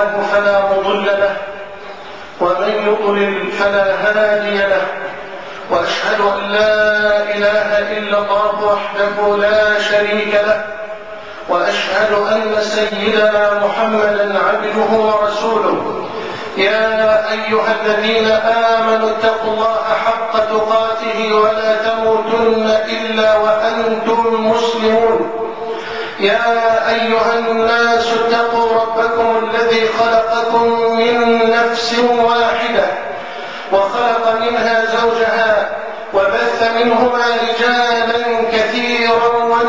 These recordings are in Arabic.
الله فلا مضل له ومن يضلل فلا هادي له، وأشهد أن لا إله إلا الله وحده لا شريك له، وأشهد أن سيدنا محمدا عبده ورسوله. يا أيها الذين آمنوا اتقوا الله حق تقاته ولا تموتن إلا وأنتم مسلمون. يا أيها الناس اتقوا ربكم الذي خلقكم من نفس واحدة وخلق منها زوجها وبث منهما رجالا كثيرا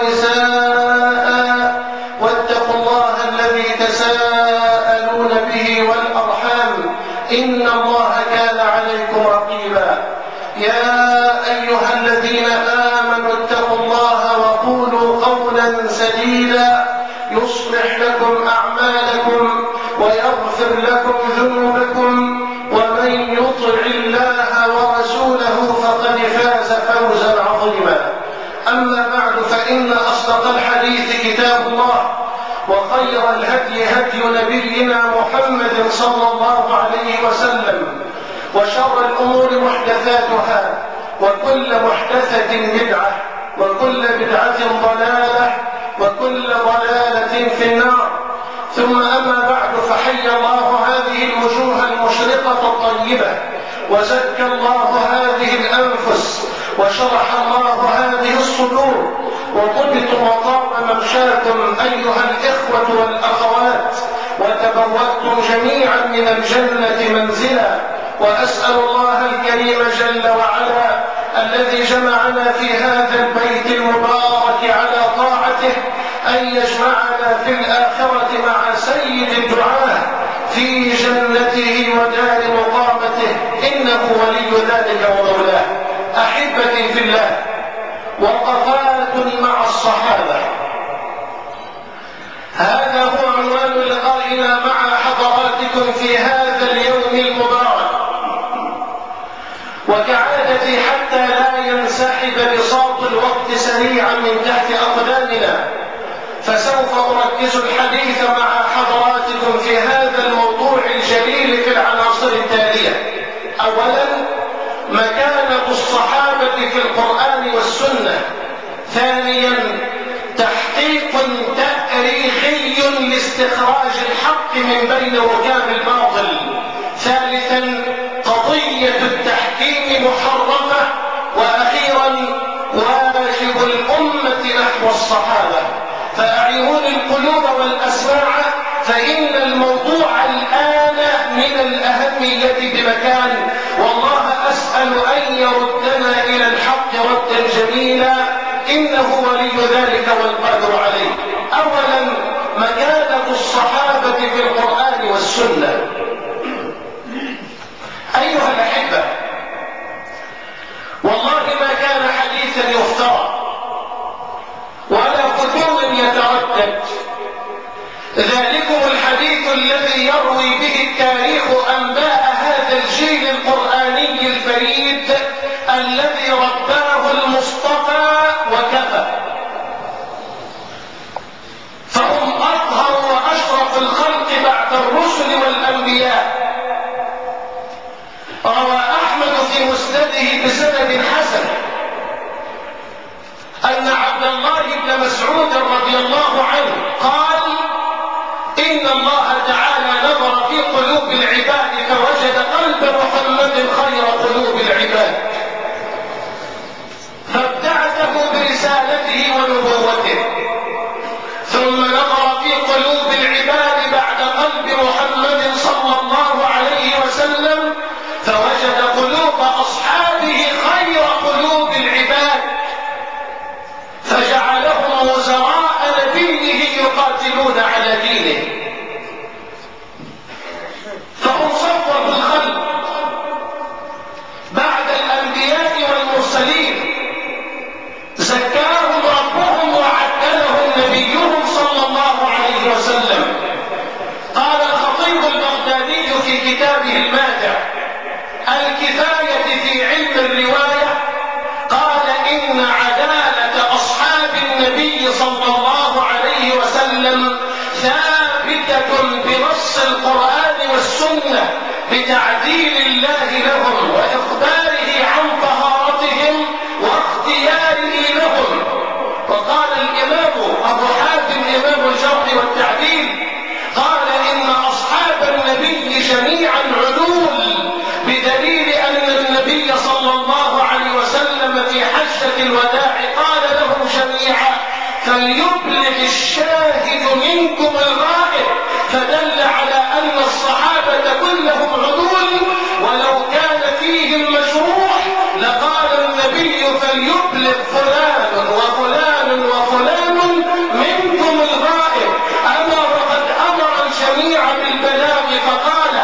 ونساء، واتقوا الله الذي تساءلون به والأرحام إن الله كان عليكم رقيبا. يا أيها الذين آمنوا اتقوا الله وقولوا قولا سديدا يصلح لكم أعمالكم ويغفر لكم ذنوبكم، ومن يطع الله ورسوله فقد فاز فوزا عظيما. أما بعد، فإن أصدق الحديث كتاب الله، وخير الهدي هدي نبينا محمد صلى الله عليه وسلم، وشر الأمور محدثاتها، وكل محدثة بدعة، وكل بدعة ضلالة، وكل ضلالة في النار. ثم أما بعد، فحي الله هذه الوجوه المشرقة الطيبة، وزكى الله هذه الأنفس، وشرح الله هذه الصدور، وطبتم وطاب ممشاكم أيها الإخوة والأخوات، وتبوأتم جميعا من الجنة منزلا. وأسأل الله الكريم جل وعلا الذي جمعنا في هذا البيت المبارك على طاعته أن يجمعنا في الآخرة مع سيد الدعاة في جنته ودار مقامته، إنه ولي ذلك ومولاه. أحبتي في الله، وقفات مع الصحابة، هذا هو عنوان لقائنا مع حضراتكم في هذا اليوم المبارك. وكعادتي حتى لا ينسحب بساط الوقت سريعا من تحت أقدامنا، فسوف أركز الحديث مع حضراتكم في هذا الموضوع الجليل في العناصر التالية. أولا، مكانة الصحابة في القرآن والسنة. ثانيا، تحقيق تاريخي لاستخراج الحق من بين ركاب الباطل. ثالثا، قضية التحكيم محرمة. وأخيرا، واجب الأمة نحو الصحابة. فأعيرون القلوب والأسماع، فإن الموضوع الآن من الأهمية بمكان، والله أسأل أن يردنا إلى الحق ردا جميلا، إنه ولي ذلك والقادر عليه. أولا، مكانة الصحابة في القرآن والسنة. أيها الأحبة، والله ما كان حديثا يفترى ولا فتور يتردد، ذلكم الحديث الذي يروي به التاريخ أنباء هذا الجيل القرآني الفريد الذي رباه المصطفى وكفى. فهم أطهر وأشرف الخلق بعد الرسل والأنبياء. روى أحمد في مسنده بسند حسن أن عبد الله بن مسعود رضي الله عنه قال: إن الله تعالى نظر في قلوب العباد فوجد قلب محمد خير قلوب العباد، فابتعثه برسالته ونبوته. ثم نظر في قلوب العباد بعد قلب محمد صلى الله عليه وسلم فوجد قلوب أصحابه خير قلوب العباد، فجعلهم وزراء نبيه يقاتلون على دينه. فهم صفوة الخلق بعد الأنبياء والمرسلين، زكاهم ربهم وعدلهم نبيهم صلى الله عليه وسلم. قال الخطيب البغدادي في كتابه الماتع الكفاية في علم الرواية، قال: إن عدالة أصحاب النبي صلى الله عليه وسلم ثابتة بنص القرآن بالبلاغ فقال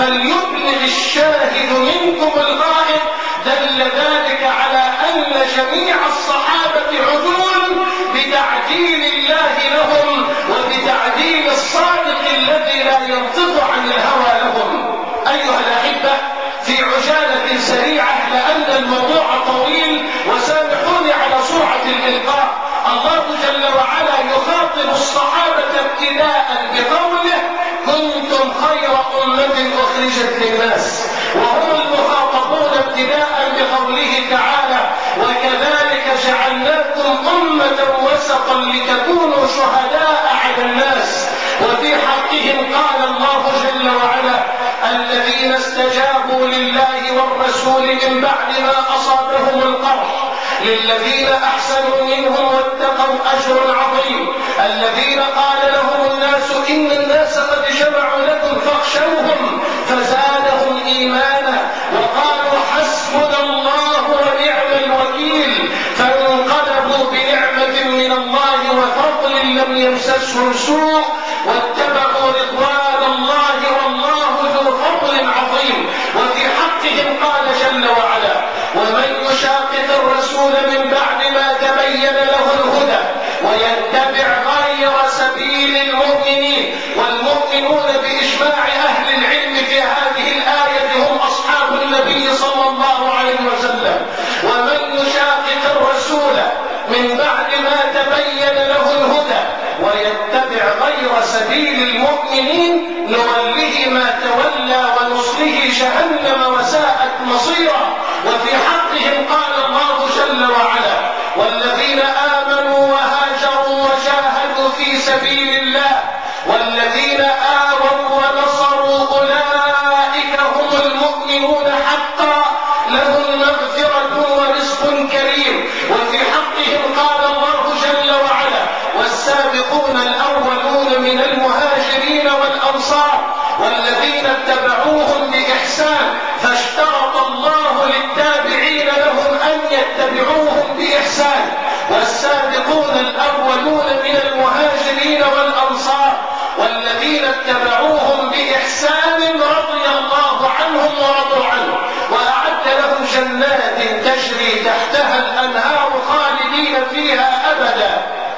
فليبلغ الشاهد منكم الغائب، دل ذلك على أن جميع الصحابة عدول بتعديل الله لهم وبتعديل الصادق الذي لا ينطق عن الهوى لهم. أيها الأحبة، في عجالة سريعة لأن الموضوع طويل وسامحوني على سرعة الإلقاء، الله جل وعلا يخاطب الصحابة ابتداء بقوله كنتم خير أمة أخرجت للناس، وهم المخاطبون ابتداء بقوله تعالى وكذلك جعلناكم أمة وسطا لتكونوا شهداء على الناس. وفي حقهم قال الله جل وعلا الذين استجابوا لله والرسول من بعد ما أصابهم القرح للذين أحسنوا منهم واتقوا أجر عظيم. الذين قال لهم الناس إن الناس قد جمعوا لكم فاخشوهم فزادهم إيمانا وقالوا حسبنا الله ونعم الوكيل، فانقلبوا بنعمة من الله وفضل لم يمسسهم سوء واتبعوا رضوان الله والله ذو فضل عظيم. وفي حقهم قال جل وعلا ومن يشاقق الرسول من بعد ما تبين له الهدى ويتبع غير سبيل المؤمنين، والمؤمنون بإجماع أهل العلم في هذه الآية هم أصحاب النبي صلى الله عليه وسلم. ومن يشاقق الرسول من بعد ما تبين له الهدى ويتبع غير سبيل المؤمنين نوله ما تولى ونصله جهنم وساءت مصيرا. وفي حقهم قال الله جل وعلا والذين آمنوا وهاجروا وجاهدوا في سبيل الله والذين آووا ونصروا أولئك هم المؤمنون حقا لهم مغفرة ورزق كريم. وفي حقهم قال الله جل وعلا والسابقون الأولون من المهاجرين والأنصار والذين اتبعوهم بإحسان فاشترط الله للتابعين لهم أن يتبعوهم بإحسان. والسابقون الأولون من المهاجرين والأنصار والذين اتبعوهم بإحسان رضي الله عنهم ورضوا عنه وأعد لهم جنات تجري تحتها الأنهار خالدين فيها أبدا،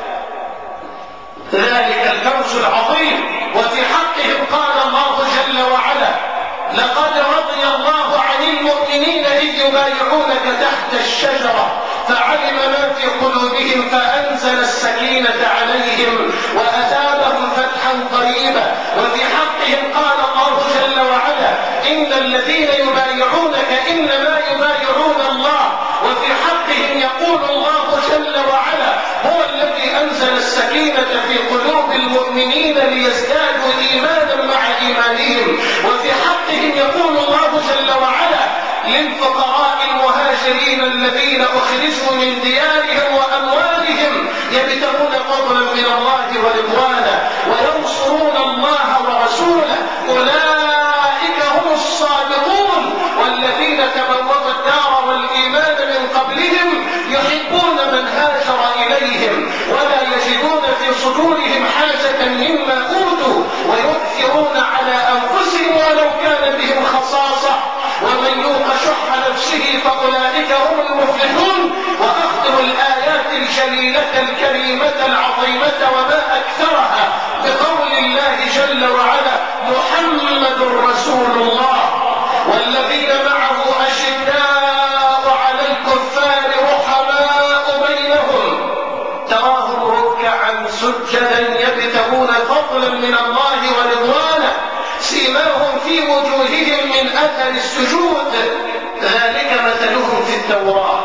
ذلك الفوز العظيم. وفي حقهم قال الله جل وعلا لقد رضي الله عن المؤمنين إذ يبايعونك تحت الشجرة فعلم ما في قلوبهم فأنزل السكينة عليهم وأثابهم فتحا قريبا. وفي حقهم قال الله جل وعلا إن الذين يبايعونك إنما يبايعون الله. وفي حقهم يقول الله جل وعلا هو الذي أنزل السكينة في قلوب المؤمنين ليزدادوا إيمانا مع إيمانهم. وفي حقهم يقول الله جل وعلا للفقراء المهاجرين الذين أخرجوا من ديارهم وأموالهم يبتغون فضلا من الله ورضوانا وينصرون الله ورسوله أولئك هم الصادقون والذين تبوأوا الدار والإيمان من قبلهم يحبون من هاجر إليهم ولا يجدون في صدورهم حاجة مما أوتوا ويؤثرون على أنفسهم ولو كان بهم خصاصة ومن يوق شح نفسه فأولئك هم المفلحون. وأختم الآيات الجليلة الكريمة العظيمة وما أكثرها بقول الله جل وعلا محمد رسول الله والذين معه أشداء على الكفار رحماء بينهم تراهم ركعا سجدا يبتغون فضلا من الله ورضوانه سيماهم في وجوههم من أثر السجود ذلك مثلهم في التوراة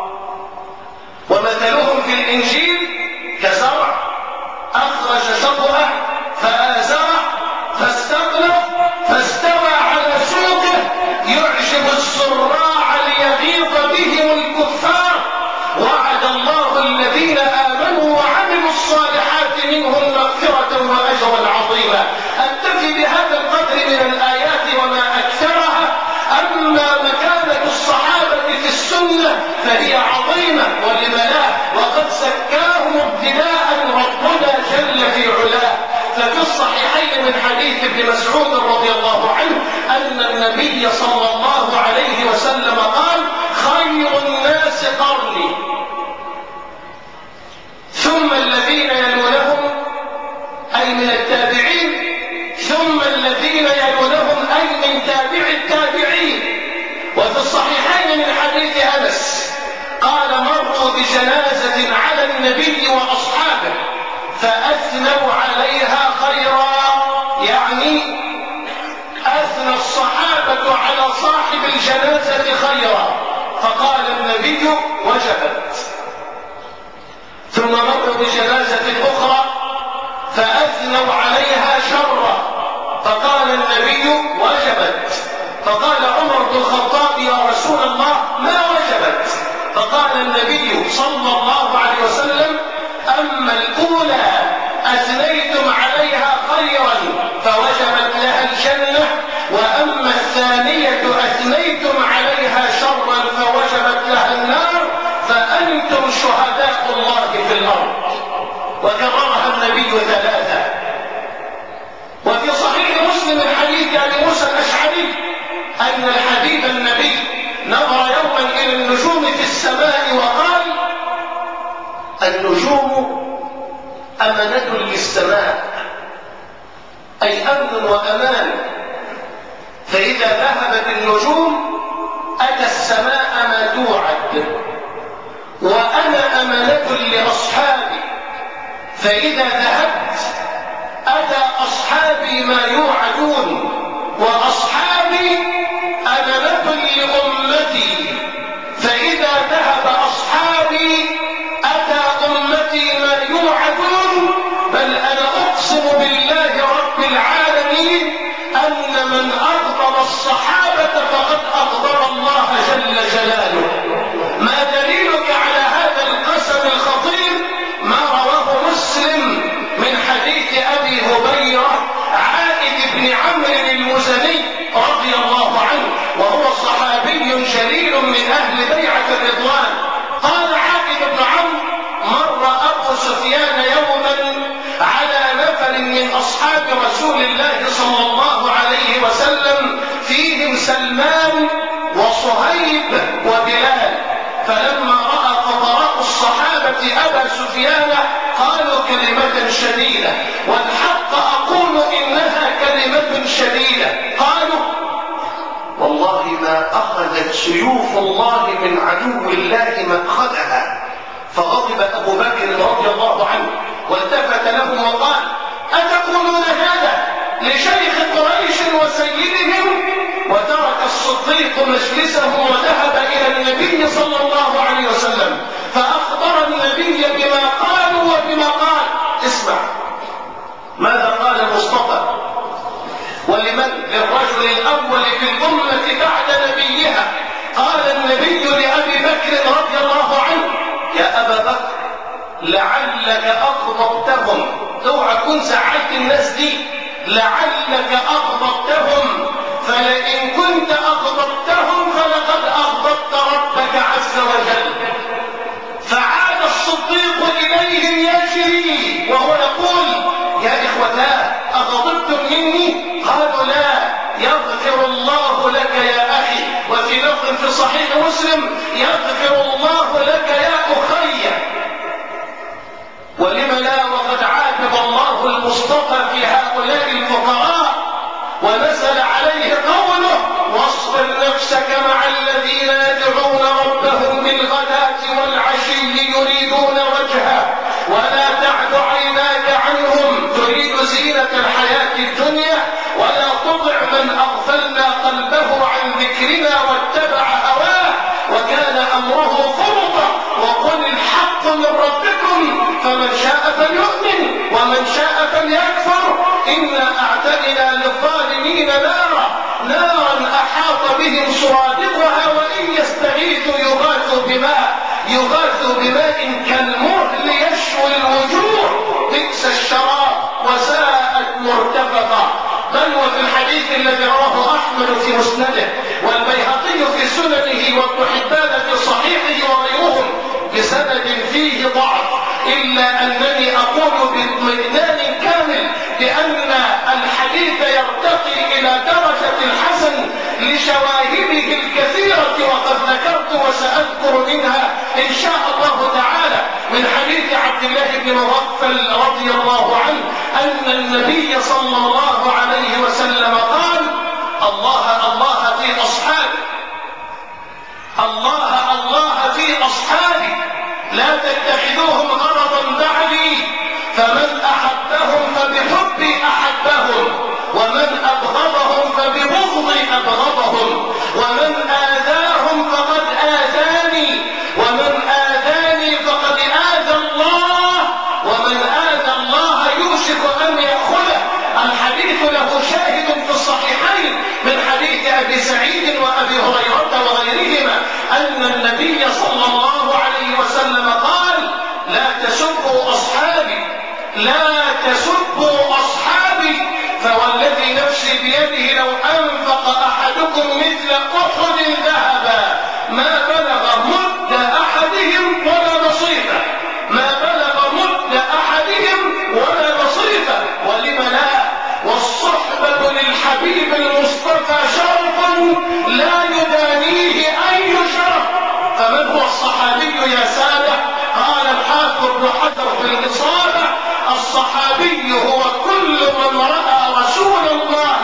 ومثلهم في الإنجيل كزرع أخرج شطأه فآزره فاستغلظ فاستوى على سوقه يعجب الزراع ليغيظ بهم الكفار. وعد الله الذين آمنوا وعملوا الصالحات منهم مغفرة وأجرا عظيما. أكتفي بهذا القدر من الآيات وما أكثرها. أما مكانة الصحابة في السنة فهي عظيمة ولم لا وقد زكاهم ابتداء ربنا جل في علاه. ففي الصحيحين من حديث ابن مسعود رضي الله عنه أن النبي صلى الله عليه وسلم قال: خير الناس قرني ثم الذين يلونهم، أي من التابعين، ثم الذين يلونهم أي من تابع التابعين. وفي الصحيحين من حديث أنس قال: مروا بجنازة على النبي وأصحابه فأثنوا عليها خيرا، يعني أثنى الصحابة على صاحب الجنازة خيرا، فقال النبي: وجبت. ثم مروا بجنازة أخرى فأثنوا عليها شرا، فقال النبي: وجبت. فقال عمر بن الخطاب: يا رسول الله ما وجبت؟ فقال النبي صلى الله عليه وسلم: أما الأولى أثنيتم عليها خيرا فوجبت لها الجنة، وأما الثانية أثنيتم عليها شرا فوجبت لها النار، فأنتم شهداء الله في الأرض. وكررها النبي ثلاثة. وفي صحيح مسلم من حديث أبي موسى الأشعري أن الحبيب النبي نظر يوما إلى النجوم في السماء وقال: النجوم أمنة للسماء، أي أمن وأمان، فإذا ذهبت النجوم أتى السماء ما توعد، وأنا أمنة لأصحابي، فإذا ذهبت أتى أصحابي ما يوعدون، وأصحابي أمنة لأمتي، فإذا ذهب أصحابي أتى أمتي ما يوعدون. بل أنا أقسم بالله رب العالمين أن من أغضب الصحابة فقد أغضب الله جل جلاله. ما دليلك على هذا القسم الخطير؟ ما رواه مسلم من حديث أبي هبيرة عائد بن عمرو المزني رضي الله عنه، وهو صحابي جليل من أهل بيعة الرضوان. قال عائد بن عمرو: مر أبو سفيان يوما على نفر من أصحاب رسول الله صلى الله عليه وسلم فيهم سلمان وصهيب وبلال، فلما رأى فقراء الصحابة أبا سفيان قالوا كلمة شديدة، والحق أقول إنها كلمة شديدة. قالوا: والله ما أخذت سيوف الله من عدو الله مأخذها. فغضب أبو بكر رضي الله عنه والتفت لهم وقال: أتقولون هذا لشيخ قريش وسيدهم؟ وترك الصديق مجلسه وذهب إلى النبي صلى الله عليه وسلم فأخبر النبي بما قالوا وبما قال. اسمع ماذا قال المصطفى ولمن؟ للرجل الأول في الأمة بعد نبيها. قال النبي لأبي بكر رضي الله عنه: يا أبا بكر لعلك أغضبتهم، اوعى تكون زعلت الناس دي، لعلك أغضبتهم، فلئن كنت أغضبتهم فلقد أغضبت ربك عز وجل. فعاد الصديق إليهم يجري وهو يقول: يا إخوتاه أغضبتم مني؟ قالوا: لا، يغفر الله لك يا أخي. وفي لفظ في صحيح مسلم: يغفر الله لك يا أخي. ولم لا وقد عاتب الله المصطفى في هؤلاء الفقراء ونزل عليه قوله: واصبر نفسك مع الذين يدعون ربهم بالغداة والعشي يريدون وجهه ولا تعد عيناك عنهم تريد زينة الحياة الدنيا ولا تطع من أغفلنا قلبه عن ذكرنا واتبع هواه وكان أمره فرطا. وقل الحق من ربكم فمن شاء فليؤمن ومن شاء فليكفر إنا أعتدنا للظالمين نارا أحاط بهم سرادقها وإن يستغيثوا يغاثوا بماء كالمهل يشوي الوجوه بئس الشراب وساءت مرتفقا. بل وفي الحديث الذي رواه أحمد في مسنده والبيهقي في سننه وابن حبان في صحيحه وغيرهم بسند فيه ضعف، إلا أنني أقول باطمئنان كامل بأن بيده لو أنفق أحدكم مثل أحد ذهبا ما بلغ مد أحدهم ولا نصيفه، ما بلغ مد أحدهم ولا نصيفه. ولم لا؟ والصحبة للحبيب المصطفى شرف لا يدانيه أي شرف. فمن هو الصحابي يا سادة؟ قال الحافظ ابن حجر في الإصابة: الصحابي هو كل من رأى رسول الله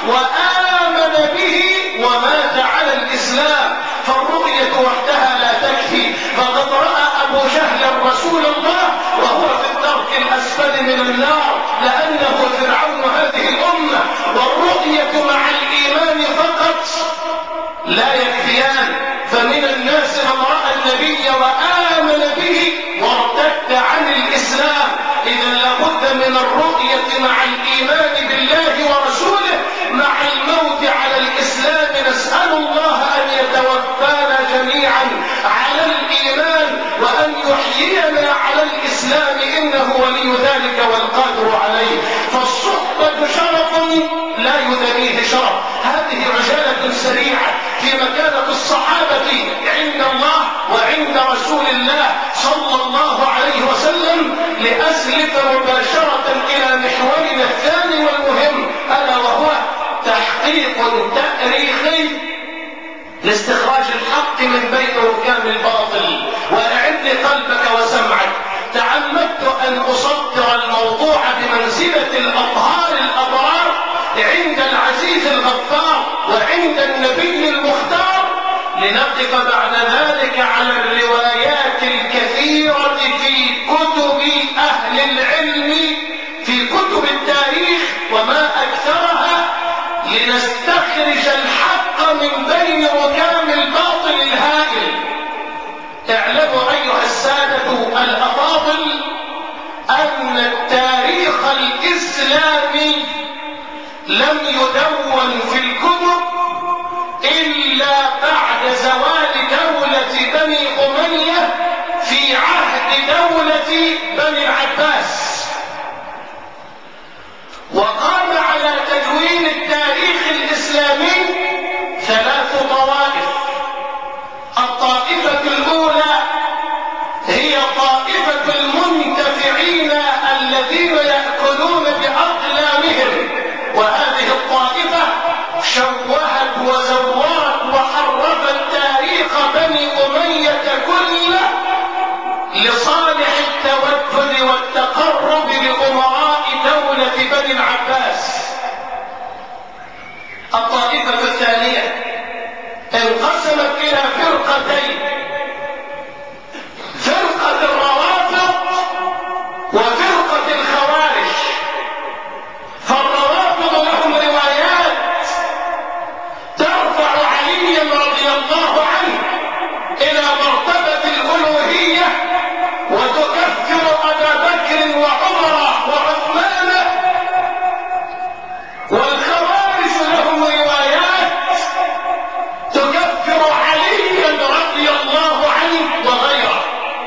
وآمن به ومات على الإسلام. فالرؤية وحدها لا تكفي، فقد رأى أبو جهل رسول الله وهو في الدرك الأسفل من النار لأنه فرعون هذه الأمة. والرؤية مع الإيمان فقط لا يكفيان، فمن الناس من رأى النبي وآمن به وارتد عن الإسلام. إذا لابد من الرؤية مع الإيمان بالله ورسوله مع الموت على الإسلام. نسأل الله أن يتوفانا جميعا على الإيمان وأن يحيينا على الإسلام، إنه ولي ذلك والقادر عليه. فالصحبة شرف لا يدنيه شرف. هذه عجالة سريعة في مكانة الصحابة عند الله وعند رسول الله صلى الله عليه وسلم، لأسلك مباشرة إلى محورنا الثاني والمهم، ألا وهو تحقيق تاريخي لاستخراج الحق من بين ركام الباطل. وأعد قلبك وسمعك. تعمدت أن أصدر الموضوع بمنزلة الأطهار الأبرار عند العزيز الغفار وعند النبي المختار، لنقف بعد ذلك على الروايات الكثيرة في كتب أهل العلم في كتب التاريخ وما أكثرها، لنستخرج الحق من بين ركام الباطل الهائل. اعلموا أيها السادة الأفاضل أن التاريخ الإسلامي لم يدون في الكتب إلا بعد زوال دولة بني أمية في عهد دولة بني العباس. وقام على تدوين التاريخ الإسلامي 3 طوائف. الطائفة الأولى هي طائفة المنتفعين الذين يأكلون بأقلامهم، وهذه الطائفة شوهت وزورت وحرفت تاريخ بني أمية كله لصالح التوجه والتقرب لأمراء دولة بني العباس. الطائفة الثانية انقسمت إلى فرقتين: فرقة الروافض وفرقة الخوارج. فالروافض لهم روايات ترفع عليا رضي الله عنه إلى مرتبة الألوهية وتكفر أبا بكر وعمر وعثمان، والخوارج لهم روايات تكفر عليا رضي الله عنه وغيره.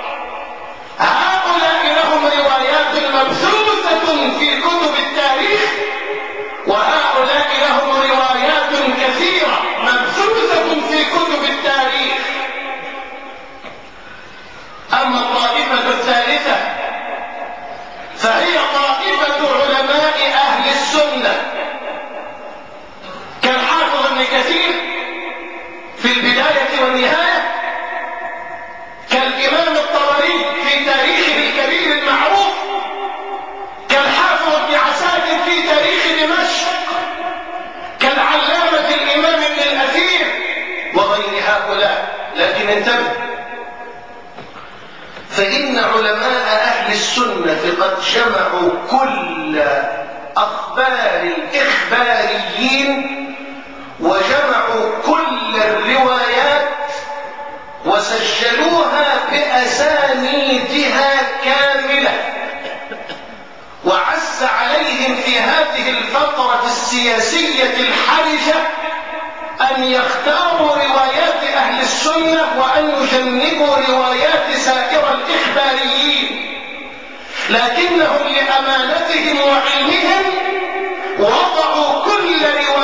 هؤلاء لهم روايات مبثوثة في كتب التاريخ، وهؤلاء لهم روايات كثيرة مبثوثة في كتب التاريخ. أما الطائفة الثالثة فهي طائفة علماء أهل السنة كالحافظ ابن كثير في البداية والنهاية، كالإمام الطبري في تاريخه الكبير المعروف، كالحافظ ابن عساكر في تاريخ دمشق، كالعلامة الإمام ابن الأثير وغير هؤلاء. لكن انتبه، فإن علماء أهل السنة قد جمعوا كل أخبار الإخباريين وجمعوا كل الروايات وسجلوها بأسانيدها كاملة. وعز عليهم في هذه الفترة السياسية الحرجة أن يختاروا روايات أهل السنة وأن يجنبوا روايات سائر الإخباريين، لكنهم لأمانتهم وعلمهم وضعوا كل رواية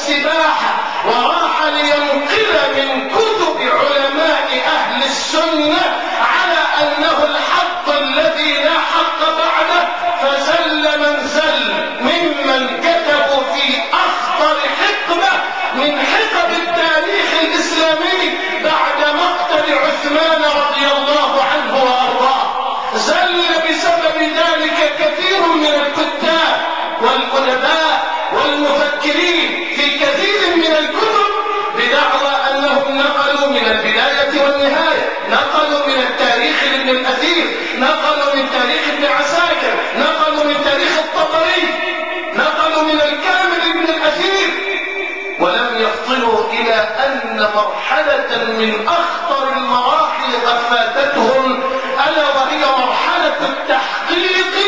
السباحة، وراح لينقل من كتب علماء أهل السنة على أنه الحق الذي لا حق بعده، فزل من زل ممن كتبوا في أخطر حقبة من حقب التاريخ الإسلامي بعد مقتل عثمان رضي الله عنه وأرضاه. زل بسبب ذلك كثير من الكتاب والأدباء والمفكرين في كثير من الكتب بدعوى أنهم نقلوا من البداية والنهاية، نقلوا من التاريخ لابن الأثير، نقلوا من تاريخ ابن عساكر، نقلوا من تاريخ الطبري، نقلوا من الكامل ابن الأثير، ولم يفطنوا إلى أن مرحلة من أخطر المراحل قد فاتتهم، ألا وهي مرحلة التحقيق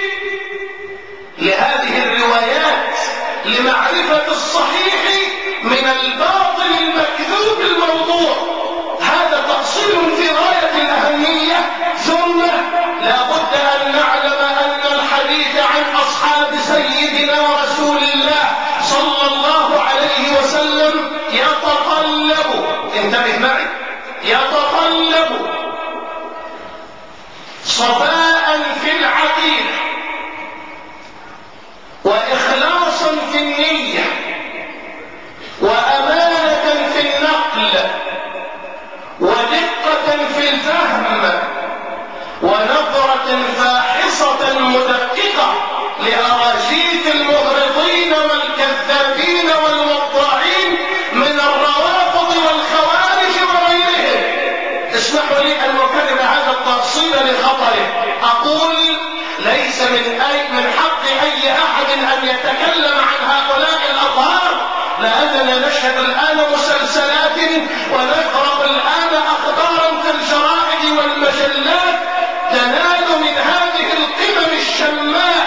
لهذه الروايات لمعرفة الصحيح من الباطل المكذوب الموضوع. هذا تفصيل في غاية الأهمية. ثم لا بد أن نعلم أن الحديث عن أصحاب سيدنا رسول الله صلى الله عليه وسلم يتطلب، انتبه معي، يتطلب صفاء في العقيدة وإخلاصا في النية وأمانة في النقل ودقة في الفهم ونظرة فاحصة مدققة لأراجيف المغرضين والكذابين والوضاعين من الروافض والخوارج وغيرهم. اسمحوا لي أن أكرر هذا التفصيل لخطره. أقول ليس من حق أي أحد أن يتكلم عن هؤلاء الأطهار، لأننا نشهد الآن مسلسلات ونقرأ الآن أخبارا في الجرائد والمجلات تنال من هذه القمم الشماء.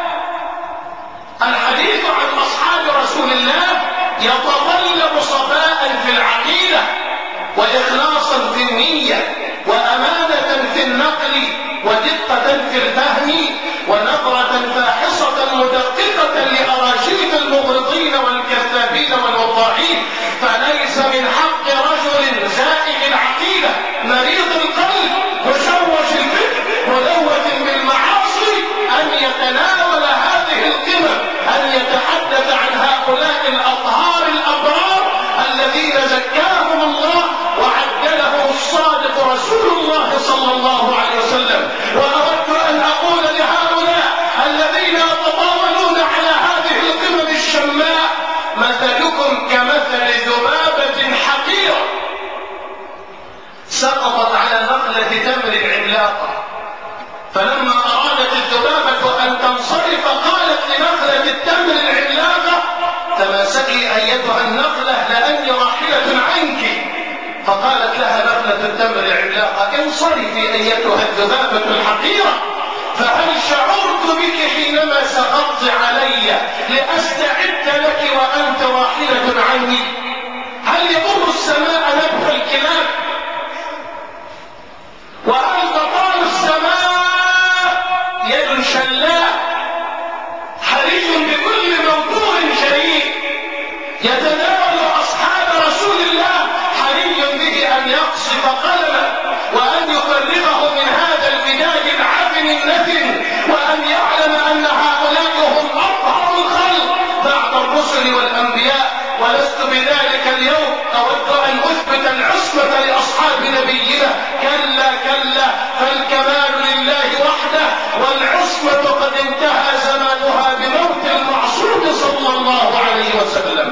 الحديث عن أصحاب رسول الله يتطلب صفاء في العقيدة وإخلاصا في النية وأمانة في النقل ودقة في الفهم ونظرة فاحصة مدققة لأراجيف المغرضين والكذابين والوضاعين. فليس من حق رجل زائغ العقيدة مريض القلب مشوش الفكر ملوث بالمعاصي أن يتناول هذه القمم، أن يتحدث عن هؤلاء الأطهار الأبرار الذين زكاهم الله وعدلهم الصادق رسول الله صلى الله عليه وسلم. وأردت أن أقول لهؤلاء الذين يتطاولون على هذه القمم الشماء: مثلكم كمثل ذبابة حقيرة سقطت على نخلة تمر عملاقة، فلما أرادت الذبابة أن تنصرف قالت لنخلة التمر العملاقة: تماسكي أيتها النخلة لأني راحلة عنك. فقالت لها نخلة التمر العملاقة: انصرفي أيتها الذبابة الحقيرة، فهل شعرت بك حينما سقطت علي لأستعد لك وأنت راحلة عني؟ هل يضر السماء نبح الكلاب؟ وهل تطال السماء يد شلاء؟ حري بكل موضوع جريء يتناول أصحاب رسول الله، حري به أن يقصف قلمه وأن يفرغه من هذا الوداد العفن النتن، وأن يعلم أن هؤلاء هم أطهر الخلق بعد الرسل والأنبياء. ولست بذلك اليوم أود أن أثبت العصمة لأصحاب نبينا، كلا كلا، فالكمال لله وحده، والعصمة قد انتهى زمانها بموت المعصوم صلى الله عليه وسلم.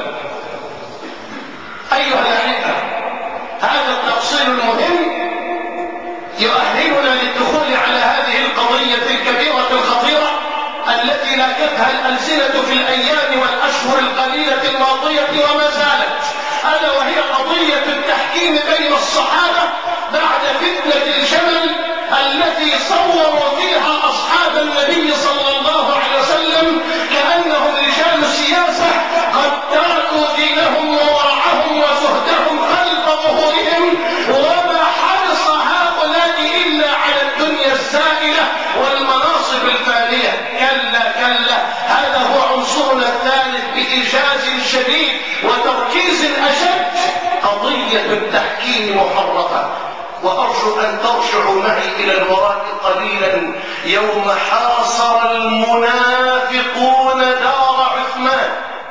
أيها الأحبة، هذا التفصيل المهم يؤهلنا للدخول على هذه القضية الكبيرة الخطيرة التي لاكتها الألسنة في الأيام والأشهر القليلة الماضية وما زالت، ألا وهي قضية التحكيم بين الصحابة بعد فتنة الجمل التي صوروا فيها أصحاب النبي صلى الله عليه وسلم كأنهم رجال سياسة قد تركوا دينهم وورعهم وزهدهم خلف ظهورهم، وما حرص هؤلاء إلا على الدنيا الزائلة والمناصب الفانية. كلا كلا، هذا هو عنصرنا الثالث بإيجاز شديد وتركيز أشد قضية التحكيم محرفة. وأرجو أن ترجعوا معي إلى الوراء قليلا يوم حاصر المنافقون دار عثمان،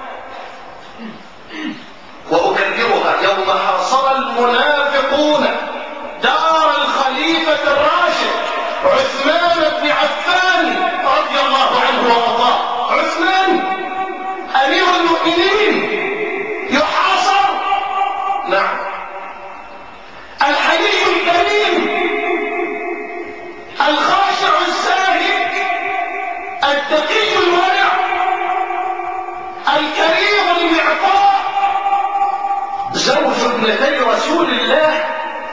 وأكررها، يوم حاصر المنافقون دار الخليفة الراشد عثمان بن عفان رضي الله عنه وارضاه. عثمان أمير المؤمنين يحاصر، نعم، الحليم الكريم الخاشع الزاهد التقي الورع الكريم المعطاء زوج ابنتي رسول الله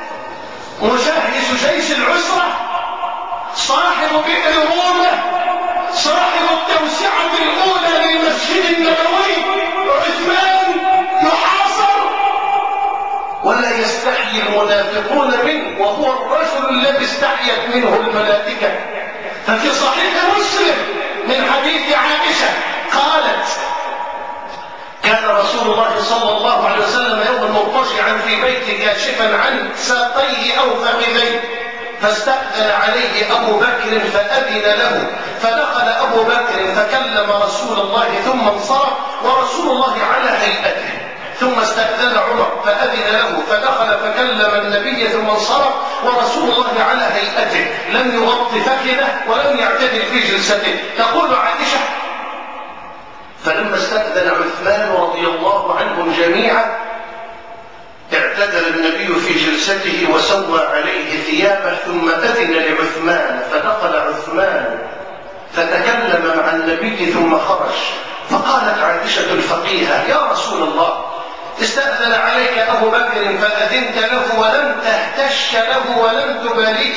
مجهز جيش العسرة صاحب بئر رومة صاحب التوسعة الأولى للمسجد النبوي عثمان يحاصر ولا يستحيي المنافقون منه، وهو الرجل الذي استحيت منه الملائكة. ففي صحيح مسلم من حديث عائشة قالت: كان رسول الله صلى الله عليه وسلم يوما مضطجعا في بيته كاشفا عن ساقيه أو فخذيه، فاستأذن عليه أبو بكر فأذن له، فدخل أبو بكر فكلم رسول الله ثم انصرف ورسول الله على هيئته، ثم استأذن عمر فأذن له، فدخل فكلم النبي ثم انصرف ورسول الله على هيئته، لم يغطي فخذه ولم يعتدل في جلسته. تقول عائشة: فلما استأذن عثمان رضي الله عنهم جميعا اعتدل النبي في جلسته وسوى عليه ثيابه، ثم أذن لعثمان فدخل عثمان فتكلم مع النبي ثم خرج. فقالت عائشة الفقيهة: يا رسول الله، استأذن عليك أبو بكر فأذنت له ولم تهتش له ولم تباليه،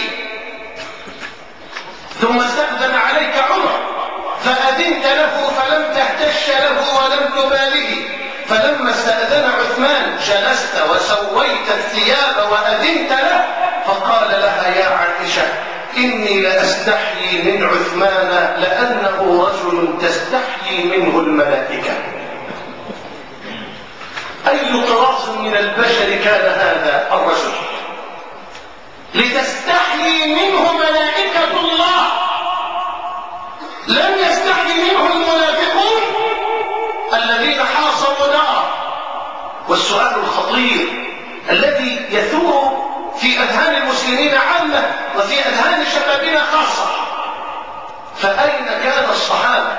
ثم استأذن عليك عمر فأذنت له فلم تهتش له ولم تباليه، فلما استأذن عثمان جلست وسويت الثياب وأذنت له. فقال لها: يا عائشة، إني لأستحيي من عثمان لأنه رجل تستحيي منه الملائكة. أي طراز من البشر كان هذا الرجل لتستحيي منه ملائكة الله؟ لم يستحيي منه المنافقون الذين حاصروا داره. والسؤال الخطير الذي يثور في أذهان المسلمين عامة وفي أذهان شبابنا خاصة: فأين كان الصحابة؟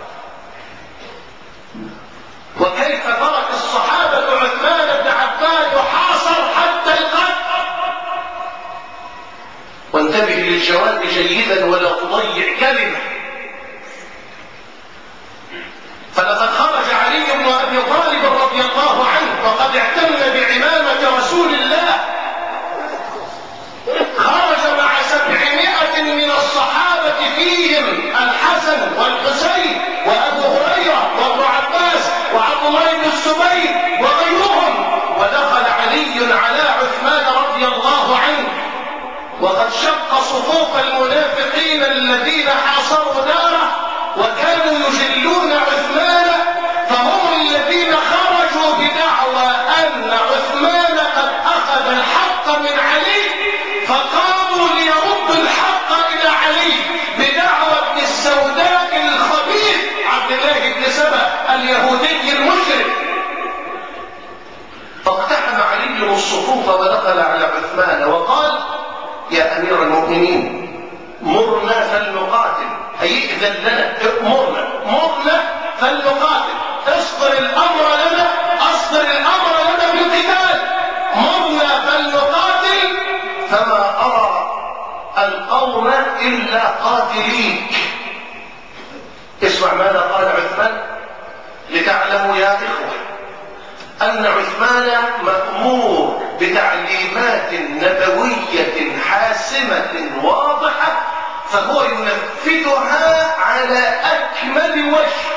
وكيف ترك الصحابة عثمان بن عفان يحاصر حتى القتل؟ وانتبه للجواب جيدا ولا تضيع كلمة. فلقد خرج علي بن أبي طالب رضي الله عنه وقد اعتم بعمامة رسول الله، خرج مع 700 من الصحابة فيهم الحسن والحسين وأبو هريرة وابن عباس وعبد الله بن الزبير وغيرهم، ودخل علي على عثمان رضي الله عنه وقد شق صفوف المنافقين الذين حاصروا داره وكانوا يجلون عثمان، فهم الذين خرجوا بدعوى أن عثمان قد أخذ الحق من علي، فقاموا ليردوا الحق إلى علي بدعوى ابن السوداء الخبيث عبد الله بن سبأ اليهودي المشرك. فاقتحم علي الصفوف ودخل على عثمان وقال: يا أمير المؤمنين، مرنا فلنقاتل، هيئذن لنا، مرنا فلنقاتل، اصدر الأمر لنا، أصدر الأمر لنا بالقتال، مرنا فلنقاتل، فما أرى القوم إلا قاتليك. اسمع ماذا قال عثمان لتعلموا يا إخوة أن عثمان مأمور بتعليمات نبوية حاسمة واضحة، فهو ينفذها على أكمل وجه.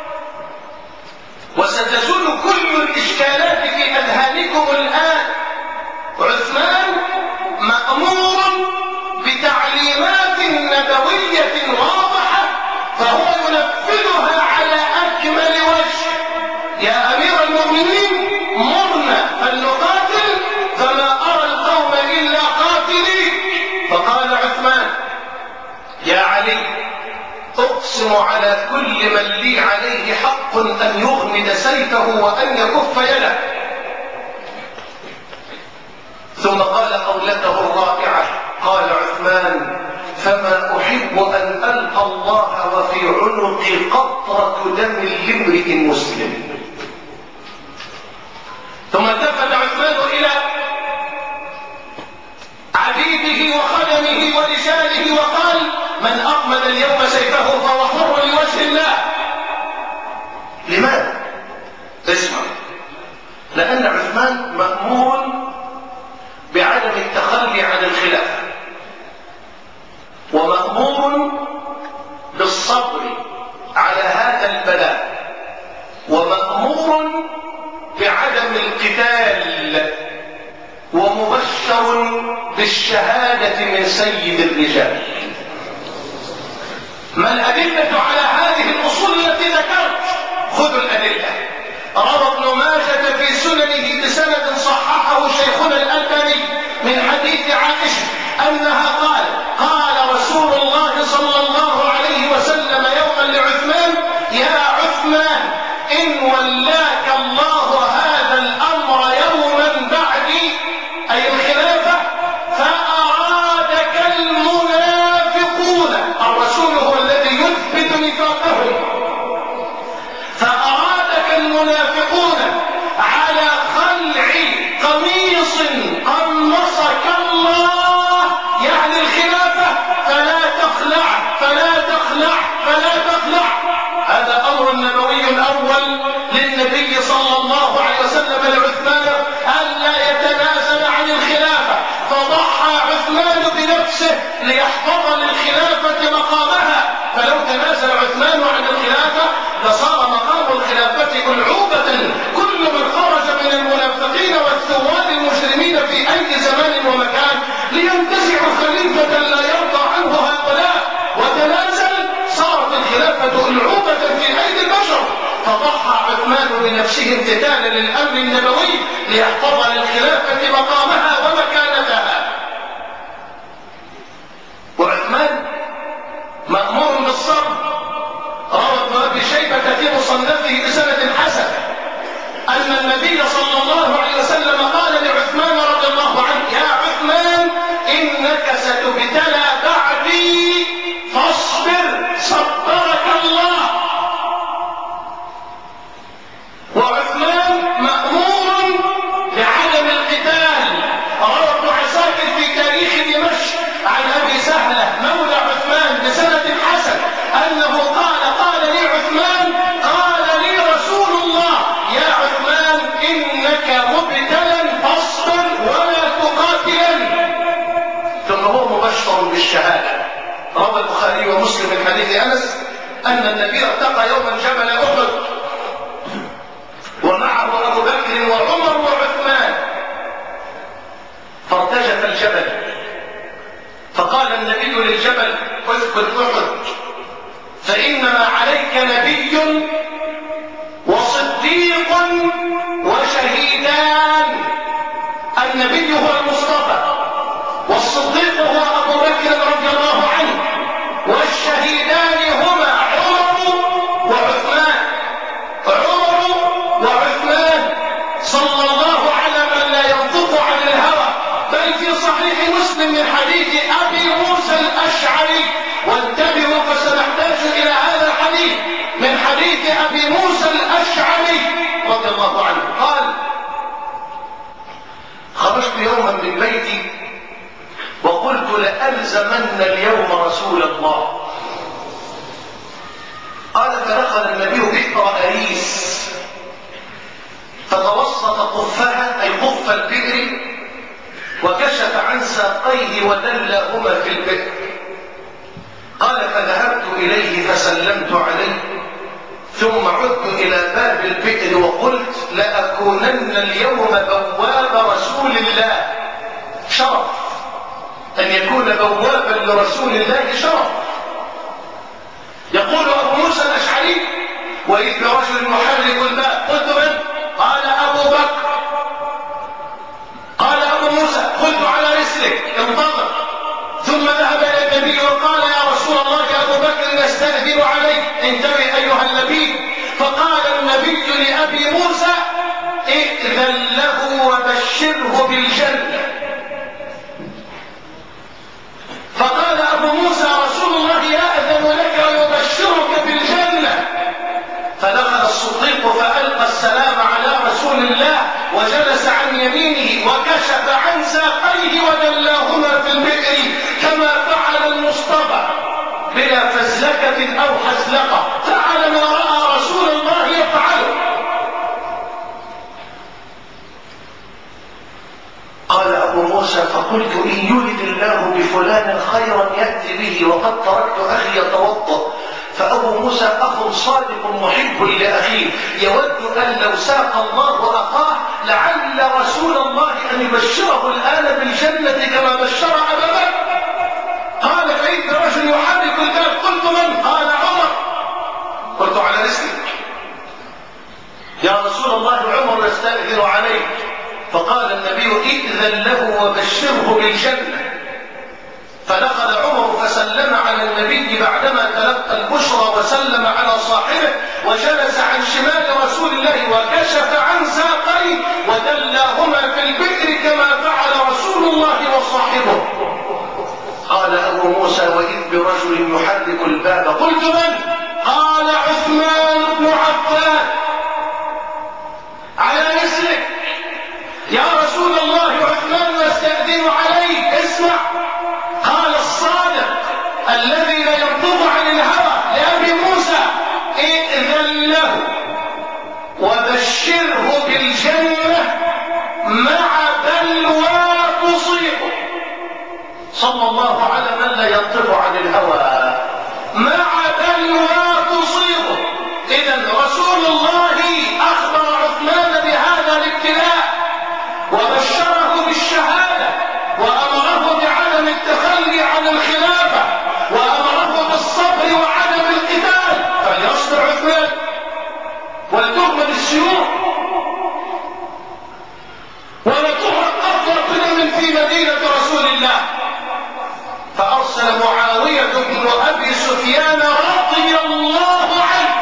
وستزول كل الإشكالات في أذهانكم الآن. عثمان مأمور بتعليمات نبوية واضحة، فهو ينفذها على أكمل وجه. يا أمير المؤمنين، كل من لي عليه حق أن يغمد سيفه وأن يكف يده. ثم قال قولته الرائعة، قال عثمان: فما أحب أن ألقى الله وفي عنقي قطرة دم لامرئ مسلم. ثم التفت عثمان إلى عبيده وخدمه ورجاله وقال: من أقمد اليوم سيفه فهو حر لوجه الله. لماذا؟ اسمع، لأن عثمان مأمور بعدم التخلي عن الخلافة، ومأمور بالصبر على هذا البلاء، ومأمور بعدم القتال، ومبشر بالشهادة من سيد الرجال. ما الأدلة على هذه الأصول التي ذكرت؟ خذوا الأدلة. روى ابن ماجه في سننه بسند صححه شيخنا الألباني من حديث عائشة أنها قال رسول الله صلى الله عليه وسلم يوما لعثمان: يا عثمان، إن ولاك الله هذا الأمر يوما بعدي، أي الخلافة، فأرادك المنافقون، الرسول هو الذي يثبت نفاقهم، فأرادك المنافقون على خلع قميص قمصك الله، يعني الخلافة، فلا تخلع فلا تخلع فلا تخلع. هذا أمر نبوي أول للنبي صلى الله عليه وسلم لعثمان ألا يتنازل عن الخلافة، فضحى عثمان بنفسه ليحفظ للخلافة مقامها. فلو تنازل عثمان عن الخلافة لصار مقام الخلافة ألعوبة. كل من خرج من المنافقين والثوار المجرمين في أي زمان ومكان لينتزع خليفة لا يرضى عنه هؤلاء وتنازل، صارت الخلافة ألعوبة في أيدي البشر. فضحى عثمان بنفسه امتثالا للأمر النبوي ليحفظ للخلافة مقامها ومكانتها. وعثمان مأمور بالصبر. روى ابن أبي شيبة في مصنفه بسند حسن أن النبي صلى الله عليه وسلم قال لعثمان رضي الله عنه: يا عثمان، إنك ستبتلى بعدي فاصبر صبرك الله. وعثمان مأمور بعدم القتال. روى ابن عساكر في تاريخ دمشق عن أبي سهلة مولى عثمان بسند حسن أنه قال لي عثمان، قال لي رسول الله: يا عثمان، إنك مبتلا فاصبر ولا تقاتلا. ثم هو مبشر بالشهادة. روى البخاري ومسلم من حديث أنس أن النبي ارتقى يوما جبل أحد ومعه أبو بكر وعمر وعثمان، فارتجف الجبل، فقال النبي للجبل: اثبت أحد، فإنما عليك نبي وصديق وشهيدان. النبي هو المصطفى، والصديق هو أبو بكر رضي الله عنه، والشهيدان هما عمر وعثمان. عمر وعثمان صلى الله على من لا ينطق عن الهوى، بل في صحيح مسلم من حديث أبي موسى الأشعري، وانتبهوا فسنحتاج إلى هذا الحديث، من حديث أبي موسى الأشعري رضي الله عنه قال: خرجت يوما من بيتي وقلت لألزمن اليوم رسول الله. قال: فدخل النبي بئر أريس فتوسط قفها، أي قف البئر، وكشف عن ساقيه ودلهما في البئر. قال: فذهبت إليه فسلمت عليه، ثم عدت إلى باب البئر وقلت: لأكونن اليوم بواب رسول الله. شرف أن يكون بوابا لرسول الله، شرف. يقول أبو موسى الأشعري: وإذ برجل محرك الباب، قلت: من؟ قال: أبو بكر. قال أبو موسى: قلت: على رسلك، انتظر. ثم ذهب إلى النبي وقال: يا رسول الله، أبو بكر يستأذن عليك، انتبه أبي موسى ائذن له وبشره بالجنة. فقال أبو موسى رسول الله يأذن لك ويبشرك بالجنة. فدخل الصديق فألقى السلام على رسول الله وجلس عن يمينه وكشف عن ساقيه ودلاهما في البئر كما فعل المصطفى بلا فزلكة أو حزلقة، فعل ما رأى رسول الله يفعله. قال أبو موسى فقلت إن يرد الله بفلان خيرا يأتي به وقد تركت أخي يتوضأ. فأبو موسى أخ صادق محب لأخيه يود أن لو ساق الله أخاه لعل رسول الله أن يبشره الآن بالجنة كما بشر أبا بكر. قال فإذا رجل يحرك الباب قلت من؟ قال عمر. قلت على رسلك يا رسول الله عمر يستأذن عليك. فقال النبي ائذن له وبشره بالجنة. فدخل عمر فسلم على النبي بعدما تلقى البشرى وسلم على صاحبه وجلس عن شمال رسول الله وكشف عن ساقيه ودلاهما في البئر كما فعل رسول الله وصاحبه. قال أبو موسى وإذ برجل يحرك الباب قلت من؟ قال عثمان بن عفان. على رسلك يا رسول الله عثمان يستأذن عليك. اسمع. قال الصادق الذي لا ينطق عن الهوى لأبي موسى ائذن له وبشره بالجنة مع بلوى تصيبه. صلى الله على من لا ينطق عن الهوى. مع بلوى تصيبه. إذن رسول الله أخبر عثمان بهذا الابتلاء وبشره بالشهادة وأمره بعدم التخلي عن الخلافة وأمره بالصبر وعدم القتال. فليصبر عثمان ولتغمد السيوف ولتحرق أفضل من في مدينة رسول الله. فأرسل معاوية بن أبي سفيان رضي الله عنه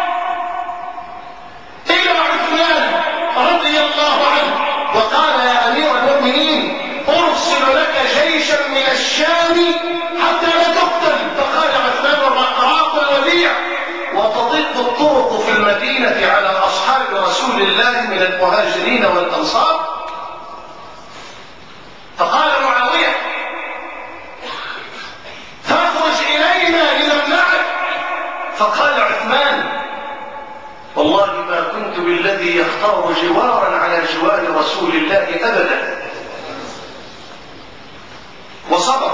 إلى عثمان رضي الله عنه وقال يا أمير المؤمنين أرسل لك جيشا من الشام حتى لا تقتل. فقال عثمان الرقراق الوديع وتضيق الطرق في المدينة على أصحاب رسول الله من المهاجرين والأنصار. فقال معاوية فاخرج إلينا لنمنعك. فقال عثمان والله ما كنت بالذي يختار جوارا على جوار رسول الله أبدا. وصبر.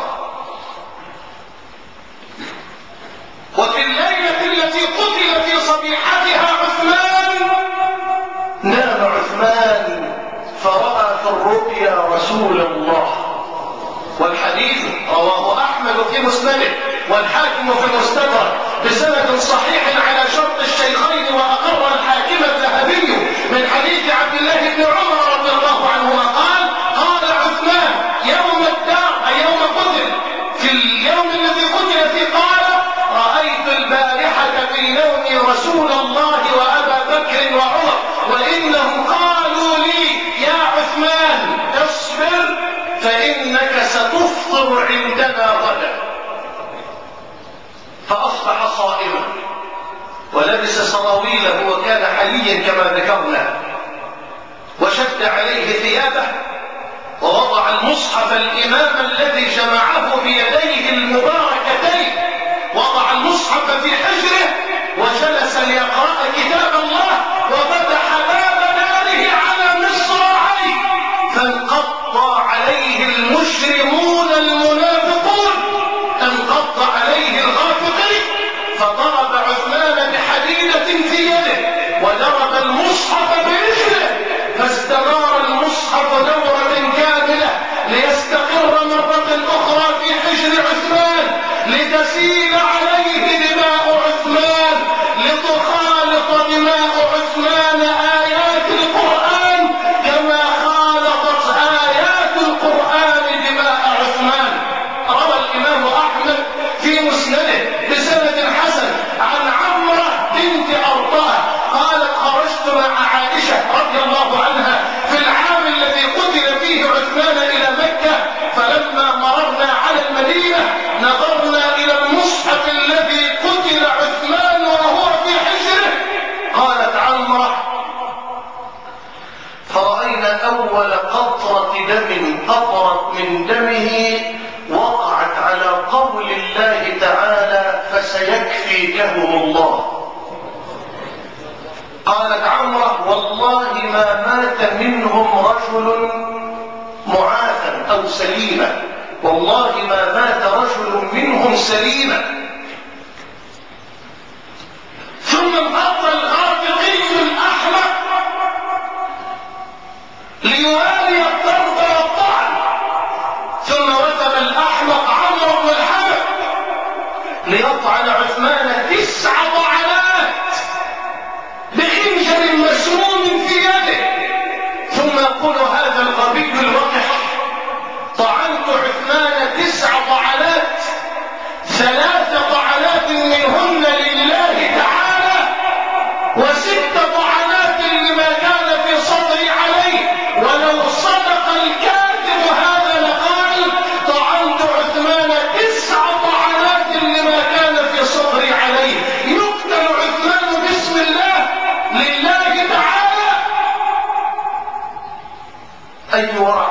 وفي الليلة التي قتل في صبيحتها عثمان نام عثمان فرأى في الرؤيا رسول الله. والحديث رواه أحمد في مسنده والحاكم في المستدرك بسند صحيح على شرط الشيخين وأقر الحاكم الذهبي من حديث عبد الله بن عمر رضي الله عنهما قال قال عثمان يوم الدار أي يوم قتل في اليوم الذي قتل فيه قال رأيت البارحة في نومي رسول الله وأبا بكر وعمر وإنهم قالوا لي يا عثمان اصبر فإنك ستفطر عندنا غدا. فأصبح صائما ولبس سراويله وكان حليا كما ذكرنا وشد عليه ثيابه ووضع المصحف الإمام الذي جمعه بيديه المباركتين وضع المصحف في حجره وجلس ليقرأ كتاب الله وفتح باب داره على مصراعيه فانقض عليه المجرمون المنافقون انقض عليه الغافقين فضرب عثمان بحديدة في يده وضرب المصحف برجله فاستمر المصحف دورة كاملة ليستقر مرة أخرى في حجر عثمان لتسيل عليه دماء عثمان لتخالط دماء أول قطرة دم قطرت من دمه وقعت على قول الله تعالى فسيكفيكهم الله. قالت عمرة والله ما مات منهم رجل معافى أو سليما، والله ما مات رجل منهم سليما. ثم انقض الغافقي الأحمق ليوالي الضرب والطعن، ثم وثب الأحمق عمرو بن الحمق ليطعن عثمان 9 طعنات بخنجر مسموم في يده، ثم يقول هذا الغبي الوقح طعنت عثمان 9 طعنات، 3 طعنات منهن لله تعالى، و6 طعنات لما كان في صدري عليه، ولو صدق الكاذب هذا لقال طعنت عثمان 9 طعنات لما كان في صدري عليه. يقتل عثمان باسم الله لله تعالى. أي ورع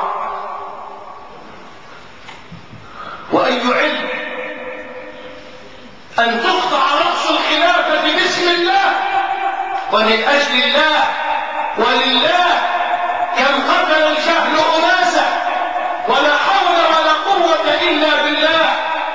وأي علم أن تقطع رأس الخلافة باسم الله ومن أجل الله ولله. كم قتل الجهل أناسا ولا حول ولا قوة إلا بالله.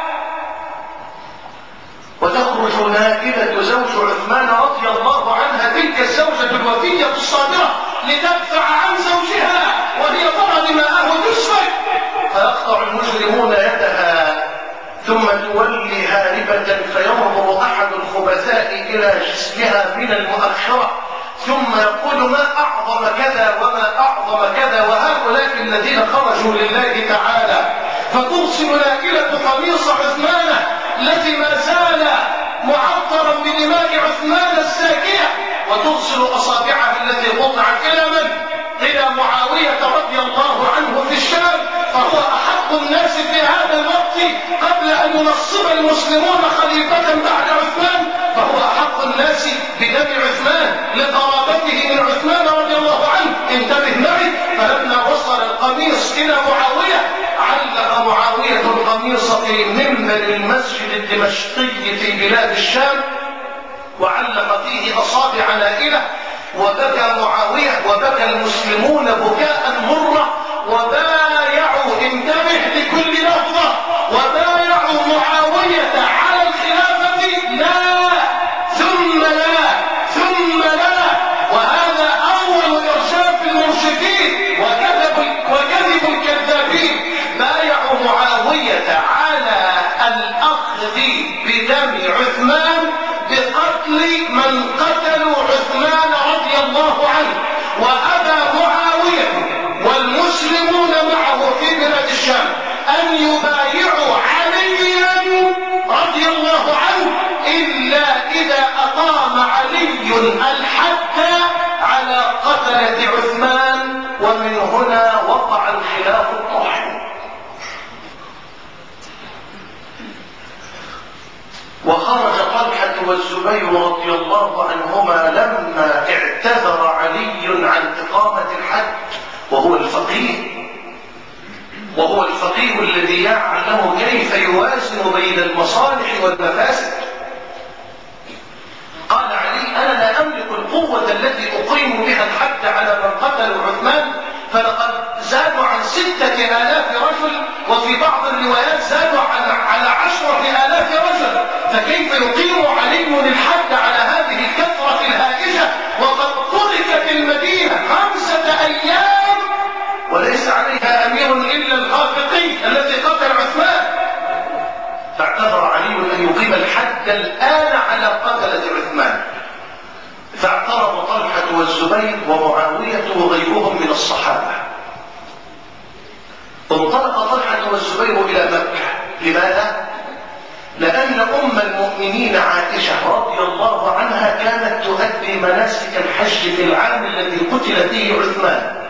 وتخرج نائبة زوج عثمان رضي الله عنها، تلك الزوجة الوفية الصابرة، لتدفع عن زوجها وهي ترى دماءه تسفك، فيقطع المجرمون يدها ثم تولي هاربة، فينظر أحد الخبثاء إلى جسمها من المؤخرة ثم يقول ما أعظم كذا وما أعظم كذا، وهؤلاء الذين خرجوا لله تعالى. فترسل نائلة قميص عثمان الذي ما زال معطرا بدماء عثمان الساكية، وترسل أصابعها التي قطعت إلى من؟ إلى معاوية رضي الله عنه في الشام، فهو أحق الناس في هذا الوقت قبل أن ينصب المسلمون خليفة بعد عثمان، فهو أحق الناس بدم عثمان لقرابته من عثمان رضي الله عنه. انتبه معي، فلما وصل القميص إلى معاوية علق معاوية القميص في منبر المسجد الدمشقي في بلاد الشام، وعلق فيه أصابع نائلة، وبكى معاوية وبكى المسلمون بكاء مرة، وبايعوا، انتبه لكل لفظة، وبايعوا معاوية على الخلافة لا ثم لا ثم لا. وهذا أول إرشاف المرشدين وكذب الكذابين. بايعوا معاوية على الأخذ بدم عثمان بقتل من قتلوا عثمان رضي الله عنه، وأبى معاوية والمسلمون معه في بلاد الشام أن يبايعوا عليا رضي الله عنه إلا إذا أقام علي الحد على قتلة عثمان، ومن هنا وقع الخلاف الطاحن. وخرج طلحة والزبير رضي الله عنهما لما اعتذر علي عن إقامة الحج، وهو الفقيه الذي يعلم كيف يوازن بين المصالح والمفاسد. قال علي أنا لا أملك القوة التي أقيم بها الحد على من قتلوا عثمان، فلقد زادوا عن 6,000 رجل، وفي بعض الروايات زادوا على 10,000 رجل، فكيف يقيم علي الحد على هذه الكثرة الهائجة وقد تركت المدينة 5 أيام وليس عليها أمير إلا الغافقي الذي قتل عثمان؟ فاعتذر علي أن يقيم الحد الآن على قتلة عثمان، فاعترض طلحة والزبير ومعاوية وغيرهم من الصحابة. انطلق طلحة والزبير إلى مكة. لماذا؟ لأن أم المؤمنين عائشة رضي الله عنها كانت تؤدي مناسك الحج في العام الذي قتل فيه عثمان،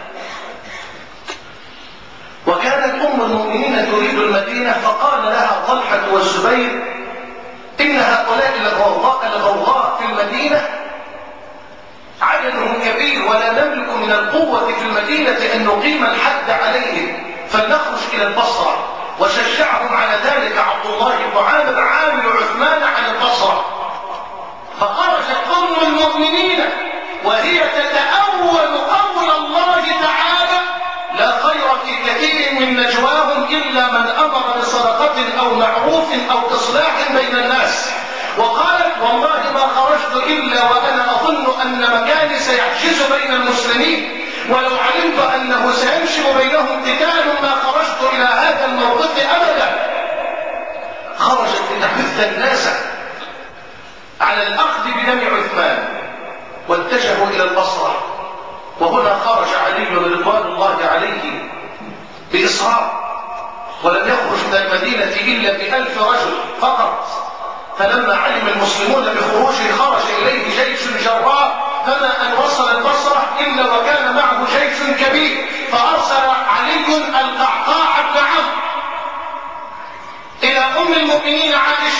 وكانت أم المؤمنين تريد المدينة، فقال لها طلحة والزبير إن هؤلاء الغوغاء في المدينة عجب عددهم كبير ولا نملك من القوة في المدينة أن نقيم الحد عليهم، فلنخرج إلى البصرة. وشجعهم على ذلك عبد الله بن عامر عامل عثمان عن البصرة. فخرجت أم المؤمنين وهي تتأول قول الله تعالى: لا خير في كثير من نجواهم إلا من أمر بصدقة أو معروف أو إصلاح بين الناس. وقالت: والله ما خرجت إلا وأنا أظن أن مكاني سيحجز بين المسلمين، ولو علمت أنه سينشب بينهم قتال ما خرجت إلى هذا الموقف أبدا. خرجت لتحث الناس على الأخذ بدم عثمان، واتجهوا إلى البصرة. وهنا خرج علي رضوان الله عليه بإصرار، ولم يخرج من المدينة إلا ب1000 رجل فقط. فلما علم المسلمون بخروجه خرج إليه جيش جراء، فما أن وصل البصرة إلا وكان معه جيش كبير. فأرسل علي القعقاع بن عمرو إلى أم المؤمنين عائشة،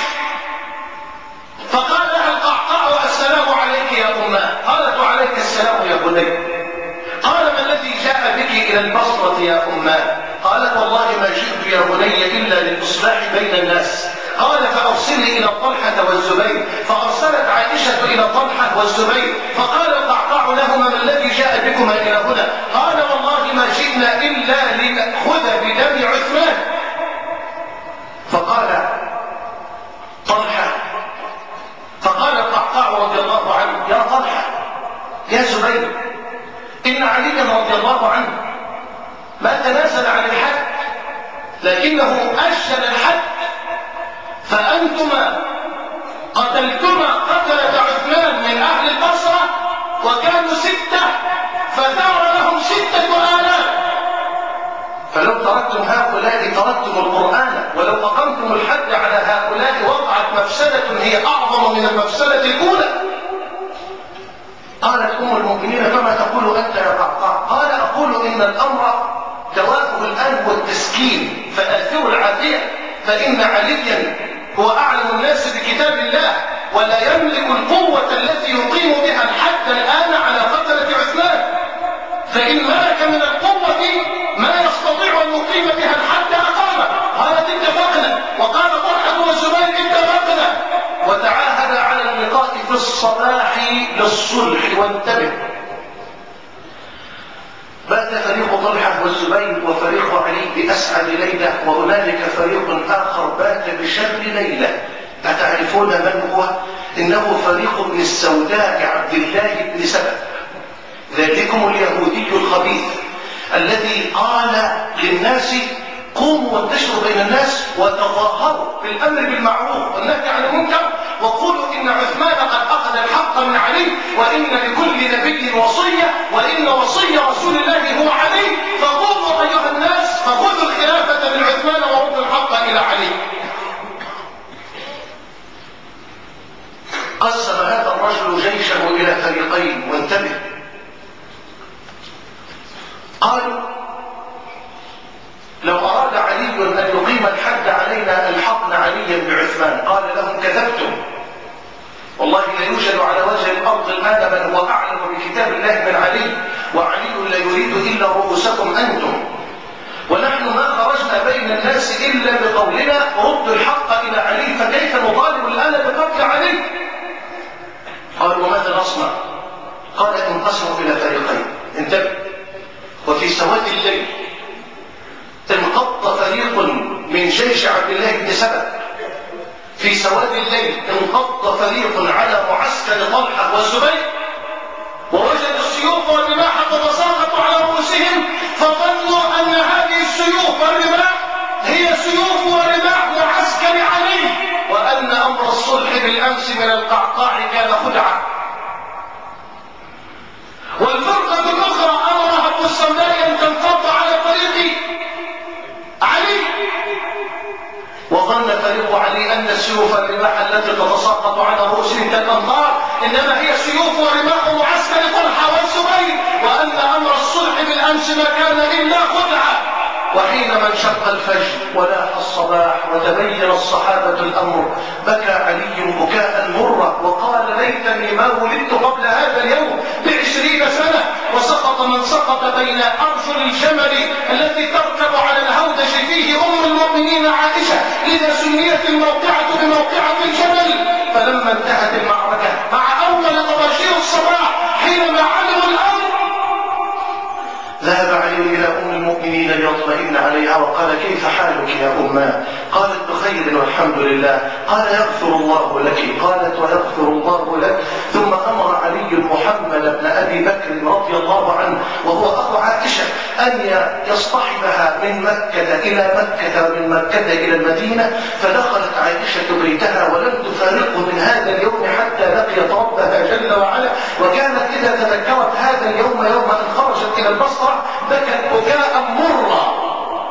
فقال لها القعقاع: السلام عليك يا أماه. قالت: وعليك السلام يا بني. قال: ما الذي جاء بك إلى البصرة يا أماه؟ قالت: والله ما جئت يا بني إلا للإصلاح بين الناس. قال: فأرسلي إلى طلحة والزبير. فأرسلت عائشة إلى طلحة والزبير. فقال القعقاع لهما: ما الذي جاء بكما إلى هنا؟ قال: والله ما جئنا إلا لنأخذ بدم عثمان. فقال القعقاع رضي الله عنه: يا طلحة يا زبير، إن عليا رضي الله عنه ما تنازل عن الحد، لكنه أجل الحد، فأنتما قتلتما قتلة عثمان من أهل البصرة وكانوا 6، فثار لهم 6000. فلو تركتم هؤلاء تركتم القرآن، ولو أقمتم الحد على هؤلاء وقعت مفسدة هي أعظم من المفسدة الأولى. قالت أم المؤمنين: فما تقول أنت يا قعقاع؟ قال: أقول إن الأمر دواءه الآن هو التسكين، فآثروا العافية، فإن عليا هو أعلم الناس بكتاب الله، ولا يملك القوة التي يقيم بها الحد الآن على قتلة عثمان، فإن ملك من القوة ما يستطيع أن يقيم بها الحد أقامه. قالت: اتفقنا. وقال طلحة والزبير: اتفقنا. وتعاهد على اللقاء في الصباح للصلح. وانتبه، بات فريق طلحة والزبير وفريق علي بأسعد ليلة، وهنالك فريق آخر بات بشر ليلة. أتعرفون من هو؟ إنه فريق ابن السوداء عبد الله بن سبأ، ذلكم اليهودي الخبيث الذي قال للناس: قوموا وانتشروا بين الناس وتظاهروا بالأمر بالمعروف والنهي عن المنكر، وقولوا إن عثمان قد أخذ الحق من علي، وإن لكل نبي وصية، وإن وصي رسول الله هو علي، فقوموا أيها الناس فخذوا الخلافة من عثمان وردوا الحق إلى علي. قسم هذا الرجل جيشه إلى فريقين، وانتبه. قالوا: لو أراد علي أن يقيم الحد علينا ألحقنا عليا بعثمان. قال لهم: كذبتم، والله لا يوجد على وجه الأرض الآن من هو أعلم بكتاب الله من علي، وعلي لا يريد إلا رؤوسكم أنتم، ونحن ما خرجنا بين الناس إلا بقولنا ردوا الحق إلى علي، فكيف نطالب الآن بقتل علي؟ قالوا: وماذا نصنع؟ قال: انقسموا إلى فريقين. انتبه. وفي سواد الليل انقض فريق من جيش عبد الله بن سبأ، في سواد الليل انقض فريق على معسكر طلحة والزبير، ووجدوا السيوف والرماح تتساقط على رؤوسهم، فظنوا أن هذه السيوف والرماح هي سيوف ورماح معسكر علي، وأن أمر الصلح بالأمس من القعقاع كان خدعة. والفرقة الأخرى أمرها ابن السوداء أن تنفض على طريق علي، وظن فريق علي أن السيوف والرماح التي تتساقط على رؤوسهم كالأنهار إنما هي سيوف ورماح معسكر طلحة والزبير، وأن أمر الصلح بالأمس ما كان إلا خدعة. وحين وبينما انشق الفجر ولاح الصباح وتبين الصحابة الأمر بكى علي بكاء مرا وقال ليتني ما ولدت قبل هذا اليوم ب20 سنة. وسقط من سقط بين أرجل الجمل التي تركب على الهودج فيه أم المؤمنين عائشة، لذا سميت الموقعة بموقعة الجمل. فلما انتهت المعركة مع أول طباشير الصباح حينما علموا الأمر ذهب علي إلى أم المؤمنين ليطمئن عليها وقال كيف حالك يا أماه؟ قالت بخير والحمد لله. قال يغفر الله لك. قالت ويغفر الله لك. ثم أمر علي محمد بن أبي بكر رضي الله عنه وهو أخو عائشة أن يصطحبها من مكة إلى مكة ومن مكة إلى المدينة. فدخلت عائشة بيتها ولم تفارقه من هذا اليوم حتى لقيت ربها جل وعلا. وكانت إذا تذكرت هذا اليوم يوم أن خرجت إلى البصرة بكت بكاء مرا.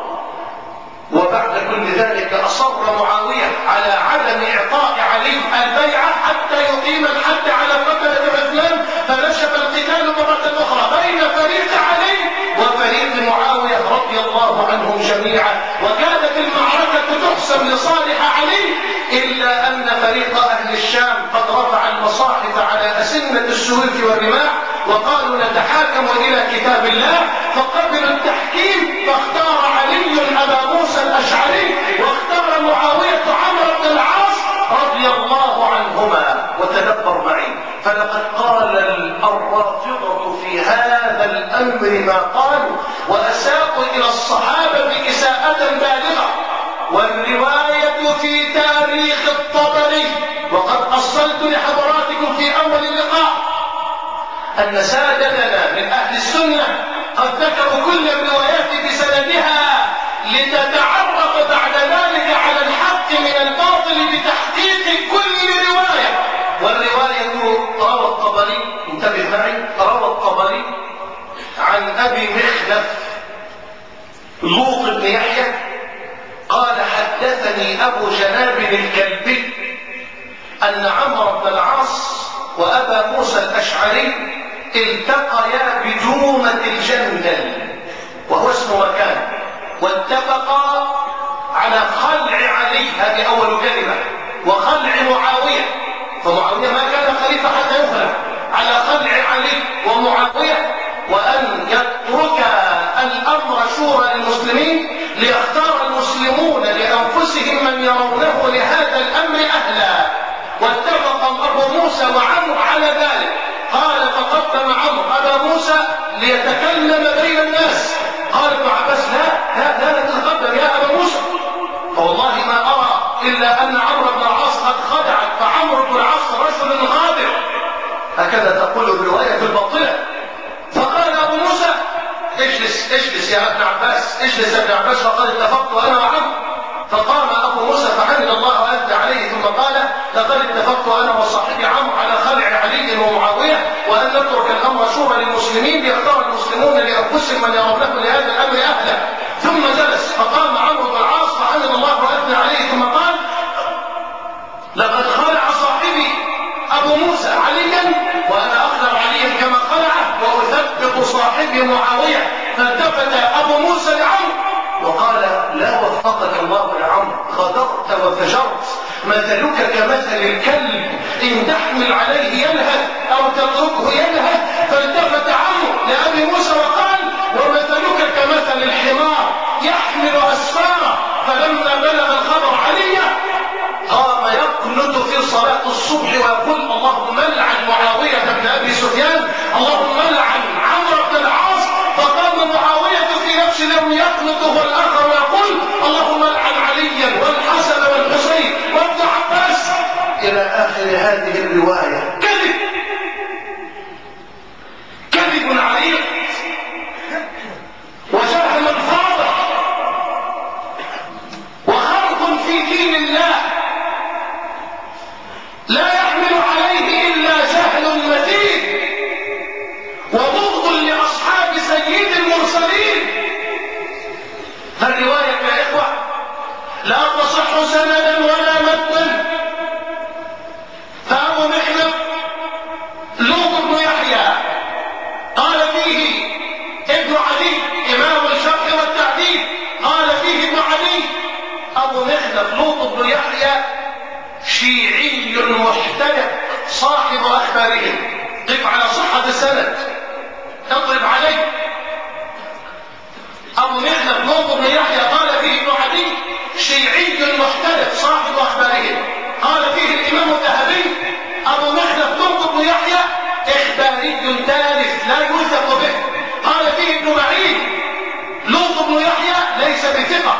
وبعد كل ذلك أصر معاوية على عدم إعطاء علي البيعة حتى يقيم الحد على قتلة عثمان. فنشب القتال مرة أخرى بين فريق علي وفريق معاوية رضي الله عنهم جميعا. وكانت المعركة تحسم لصالح علي إلا أن فريق أهل الشام قد رفع المصاحف على أسنة السيوف والرماح وقالوا نتحاكم إلى كتاب الله. فقبلوا التحكيم فاختار علي أبا موسى الأشعري واختار معاوية عمرو بن العاص رضي الله عنهما. وتدبر معي فلقد قال الرافضة في هذا الأمر ما قالوا وأساءوا إلى الصحابة إساءة بالغة. والرواية في تاريخ الطبري وقد أصلت لحضراتكم في أول اللقاء أن سادتنا من أهل السنة قد ذكروا كل الروايات بسندها لتتعرف بعد ذلك على الحق من الباطل بتحقيق كل رواية. والرواية روى الطبري، انتبه معي، روى الطبري عن أبي مخلف لوط بن يحيى قال حدثني أبو جناب الكلبي أن عمرو بن العاص وأبا موسى الأشعري التقيا بجومة الجندل وهو اسم مكان واتفقا على خلع علي، هذه أول كلمة، وخلع معاوية. فمعاوية ما كان خليفة حتى يخلع، على خلع علي ومعاوية وأن يترك الأمر شورى للمسلمين ليختار المسلمون لأنفسهم من يرونه لهذا الأمر أهلا. واتفق أبو موسى وعمرو على ذلك. قال فقدم عمرو أبا موسى ليتكلم بين الناس. قال ابن عباس لا تتقدم يا أبا موسى، فوالله ما أرى إلا أن عمرو بن العاص قد خدعك، فعمرو بن العاص رجل غادر، هكذا تقول الرواية الباطلة. فقال أبو موسى اجلس يا ابن عباس، اجلس يا ابن عباس فقد اتفقت أنا وعمرو. فقام أبو موسى فحمد الله وأثنى عليه ثم قال لقد اتفقت أنا وصاحبي عمرو على خلع علي ومعاوية وأن نترك الأمر شورى للمسلمين ليختار المسلمون لأنفسهم من يرونه لهذا الأمر أهلا. ثم جلس فقام عمرو بن العاص فحمد الله وأثنى عليه ثم قال لقد خلع صاحبي أبو موسى عليا وأنا أخلع عليا كما خلعه وأثبت صاحبي معاوية. فالتفت أبو موسى لعمرو وقال لا وفقك الله يا عمرو، غدرت وفجرت، مثلك كمثل الكلب إن تحمل عليه يلهث أو تتركه يلهث. فالتفت عمرو لأبي موسى وقال ومثلك كمثل الحمار يحمل أسفارا. فلما بلغ الخبر عليا قام يقنت في صلاة الصبح ويقول اللهم لعن معاوية بن أبي سفيان، اللهم لعن عمرو بن العاص. فقام معاوية في نفس اليوم يقنت هو الآخر ويقول اللهم لعن عليا والحسن والحسين وابن عباس إلى آخر هذه الرواية. كذب عريض وجهل فاضح وخرق في دين الله لا يحمل عليه إلا جهل متين وبغض لأصحاب سيد المرسلين. فالرواية يا إخوة لا تصح سندا ولا متنا. فأبو محمد مخلف لوط بن يحيى شيعي محترق صاحب أخبارهم. قف على صحة السند، اضرب عليه. أبو مخلف لوط بن يحيى قال فيه ابن عدي شيعي محترق صاحب أخبارهم. قال فيه الإمام الذهبي أبو مخلف لوط بن يحيى إخباري ثالث لا يوثق به. قال فيه ابن معين لوط بن يحيى ليس بثقة.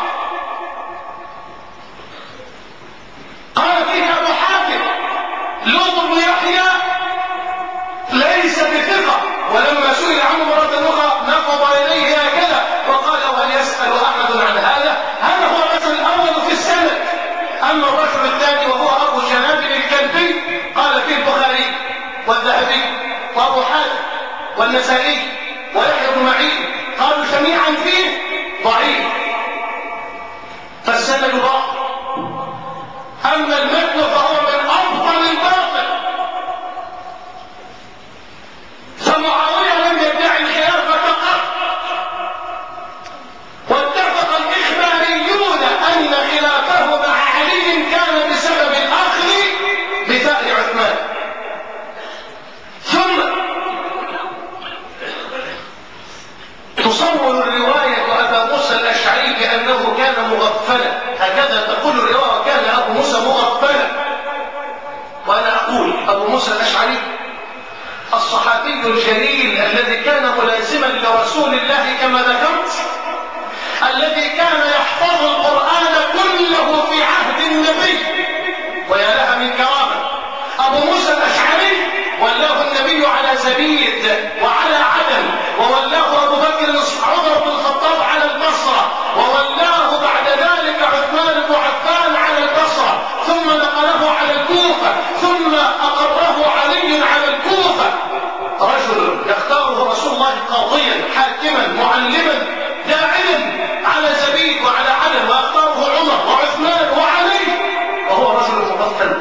قال فيه أبو حاتم لوط بن يحيى ليس بثقة، ولما سئل عنه مرة أخرى نقض إليه هكذا وقال وهل يسأل أحد عن هذا؟ هذا هو الرجل الأول في السند. أما الرجل الثاني وهو أبو شنابل الكلبي قال فيه البخاري والذهبي وأبو حاتم والنسائي ويحيى بن معين قالوا جميعا فيه ضعيف، فالسند باطل. أما المتن فهو من أفضل الباطل. فمعاوية لم يدعي الخلافة قط، واتفق الإخباريون أن خلافه مع علي كان بسبب الأخذ بثأر عثمان. ثم تصور الرواية أبا موسى الأشعري بأنه كان مغفلا، هكذا تقول الرواية كان أبو موسى مغفلا. وأنا أقول أبو موسى الأشعري الصحابي الجليل الذي كان ملازما لرسول الله كما ذكرت، الذي كان يحفظ القرآن كله في عهد النبي، ويا لها من كرامة. أبو موسى الأشعري ولاه النبي على زبيد وعلى عدن، وولاه أبو بكر عمر بن الخطاب على البصرة، وولاه بعد ذلك عثمان بن عفان على البصرة، ثم نقله على الكوفة، ثم أقره علي على الكوفة. رجل يختاره رسول الله قاضيا حاكما معلما داعيا على زبيد وعلى عدن، ويختاره عمر وعثمان وعلي، وهو رجل مغفل.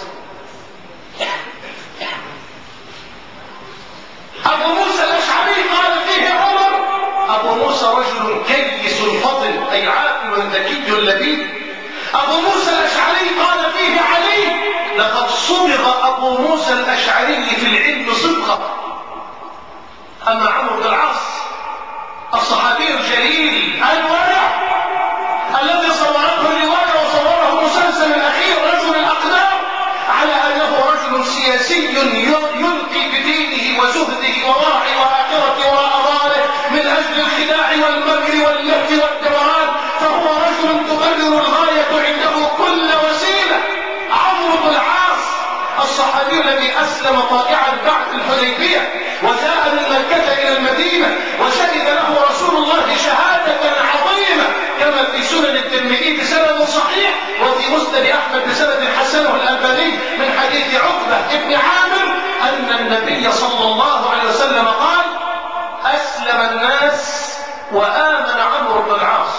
أبو موسى الأشعري قال فيه عمر أبو موسى رجل كيس فضل، أي عاقل ذكي لبيب. أبو موسى الأشعري قال فيه علي لقد صبغ أبو موسى الأشعري في العلم صبغة. أما عمرو بن العاص الصحابي الجليل الورع الذي صورته الرواية وصوره مسلسل الأخير رجل الأقدام على أنه رجل سياسي يلقي بدينه وزهده وورعه وآخرته وراء ظهره من أجل الخداع والمكر واللف والدوران، فهو رجل تبرر الغاية عنده كل وسيلة. عمرو بن العاص الصحابي الذي أسلم طائعا بعد الحديبية وجاء من مكة إلى المدينة وشهد له رسول الله شهادة عظيمة كما في سنن الترمذي بسند صحيح، وفي مسند أحمد بسند حسنه الألباني من حديث عقبة بن عامر أن النبي صلى الله عليه وسلم قال أسلم الناس وآمن عمرو بن العاص.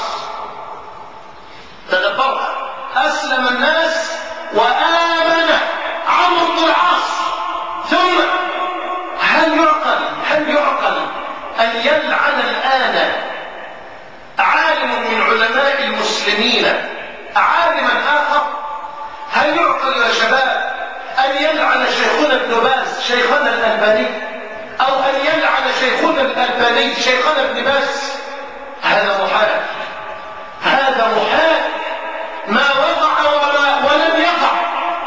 تدبرها، أسلم الناس وآمن عمرو بن العاص. ثم هل يعقل أن يلعن الآن عالم من علماء المسلمين عالما آخر؟ هل يعقل يا شباب أن يلعن شيخنا ابن باز شيخنا الألباني، أو أن يلعن شيخنا الألباني شيخنا ابن باز؟ هذا محال، هذا محال، ما وقع ولم يقع.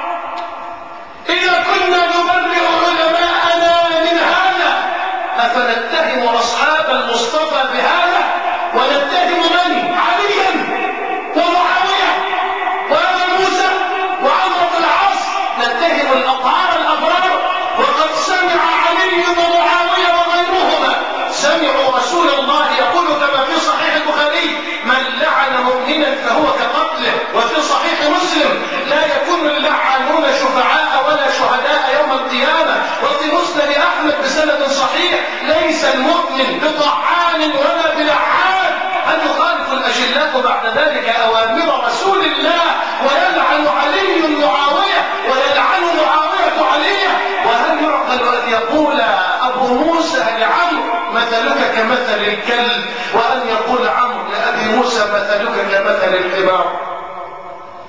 إذا كنا نبرئ علماءنا من هذا أفنتهم أصحاب المصطفى بهذا؟ ونتهم من؟ عليا ومعاوية وأبا موسى وعمرو بن العاص، نتهم الأطهار الأبرار، وقد سمع علي ومعاوية وغيرهما سمعوا رسول الله يقول كما في صحيح البخاري من لعن مؤمنا فهو كقتله، وفي صحيح مسلم لا يكون اللعانون شفعاء ولا شهداء يوم القيامة، وفي مسند أحمد بسند صحيح ليس المؤمن بطعان ولا بلعان. أن يخالف الأجلاء بعد ذلك أوامر رسول الله ويلعن علي معاوية ويلعن معاوية عليا؟ وهل يعقل أن يقول أبو موسى لعمرو مثلك كمثل الكلب، وأن يقول عمرو لأبي موسى مثلك كمثل الحمار؟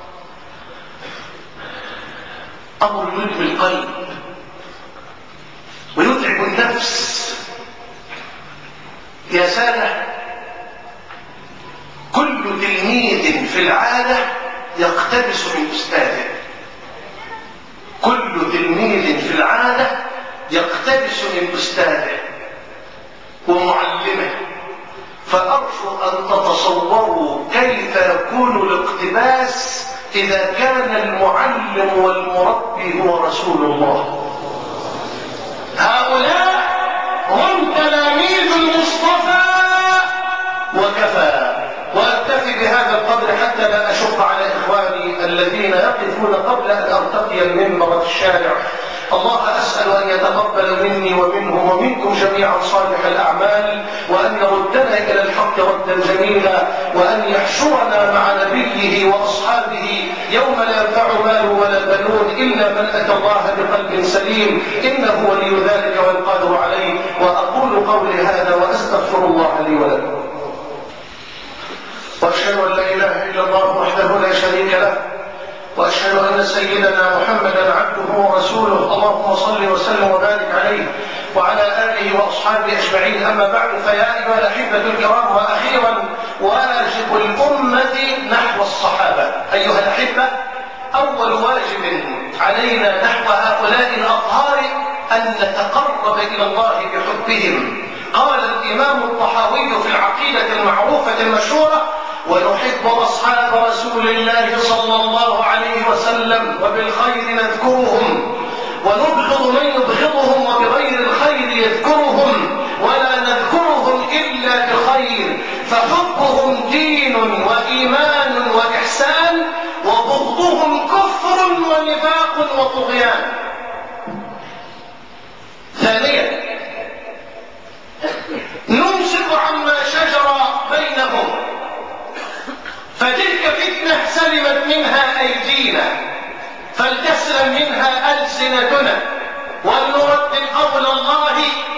أمر يلهي القلب ويتعب النفس. يا سادة، كل تلميذ في العادة يقتبس من أستاذه. كل تلميذ في العادة يقتبس من أستاذه ومعلمه. فأرجو أن تتصوروا كيف يكون الاقتباس إذا كان المعلم والمربي هو رسول الله. هؤلاء هم تلاميذ المصطفى وكفى. وأكتفي بهذا القدر حتى لا أشق على إخواني الذين يقفون قبل أن أرتقي المنبر في الشارع. الله أسأل أن يتقبل مني ومنهم ومنكم جميعا صالح الأعمال، وأن يردنا إلى الحق ردا جميلا، وأن يحشرنا مع نبيه وأصحابه يوم لا ينفع مال ولا بنون إلا من أتى الله بقلب سليم، إنه ولي ذلك والقادر عليه. وأقول قولي هذا وأستغفر الله لي ولكم، وأشهد أن لا إله إلا الله وحده لا شريك له، وأشهد أن سيدنا محمدا عبده ورسوله. اللهم صل وسلم وبارك عليه وعلى آله وأصحابه أجمعين. أما بعد، فيا أيها الأحبة الكرام، وأخيرا واجب الأمة نحو الصحابة. أيها الأحبة، أول واجب علينا نحو هؤلاء الأطهار أن نتقرب إلى الله بحبهم. قال الإمام الطحاوي في العقيدة المعروفة المشهورة: ونحب أصحاب رسول الله صلى الله عليه وسلم وبالخير نذكرهم، ونبغض من يبغضهم وبغير الخير يذكرهم، ولا نذكرهم إلا بخير، فحبهم دين وإيمان وإحسان، وبغضهم كفر ونفاق وطغيان. ثانيا، نمسك عما شجر بينهم، فتلك فتنة سلمت منها أيدينا، فلتسلم منها ألسنتنا، ولنردد قول الله: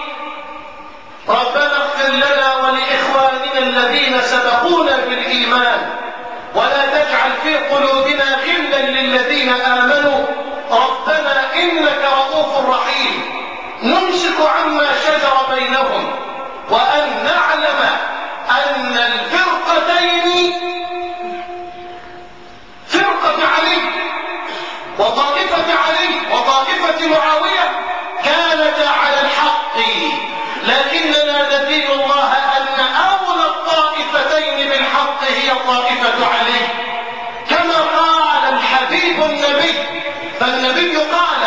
ربنا اغفر لنا ولإخواننا الذين سبقونا بالإيمان، ولا تجعل في قلوبنا غلا للذين آمنوا ربنا إنك رؤوف رحيم. نمسك عما شجر بينهم، وأن نعلم أن الفرقتين، فرقة علي وطائفة علي وطائفة معاوية، كانتا على الحق، لكننا ندين الله أن أولى الطائفتين بالحق هي طائفة علي، كما قال الحبيب النبي. فالنبي قال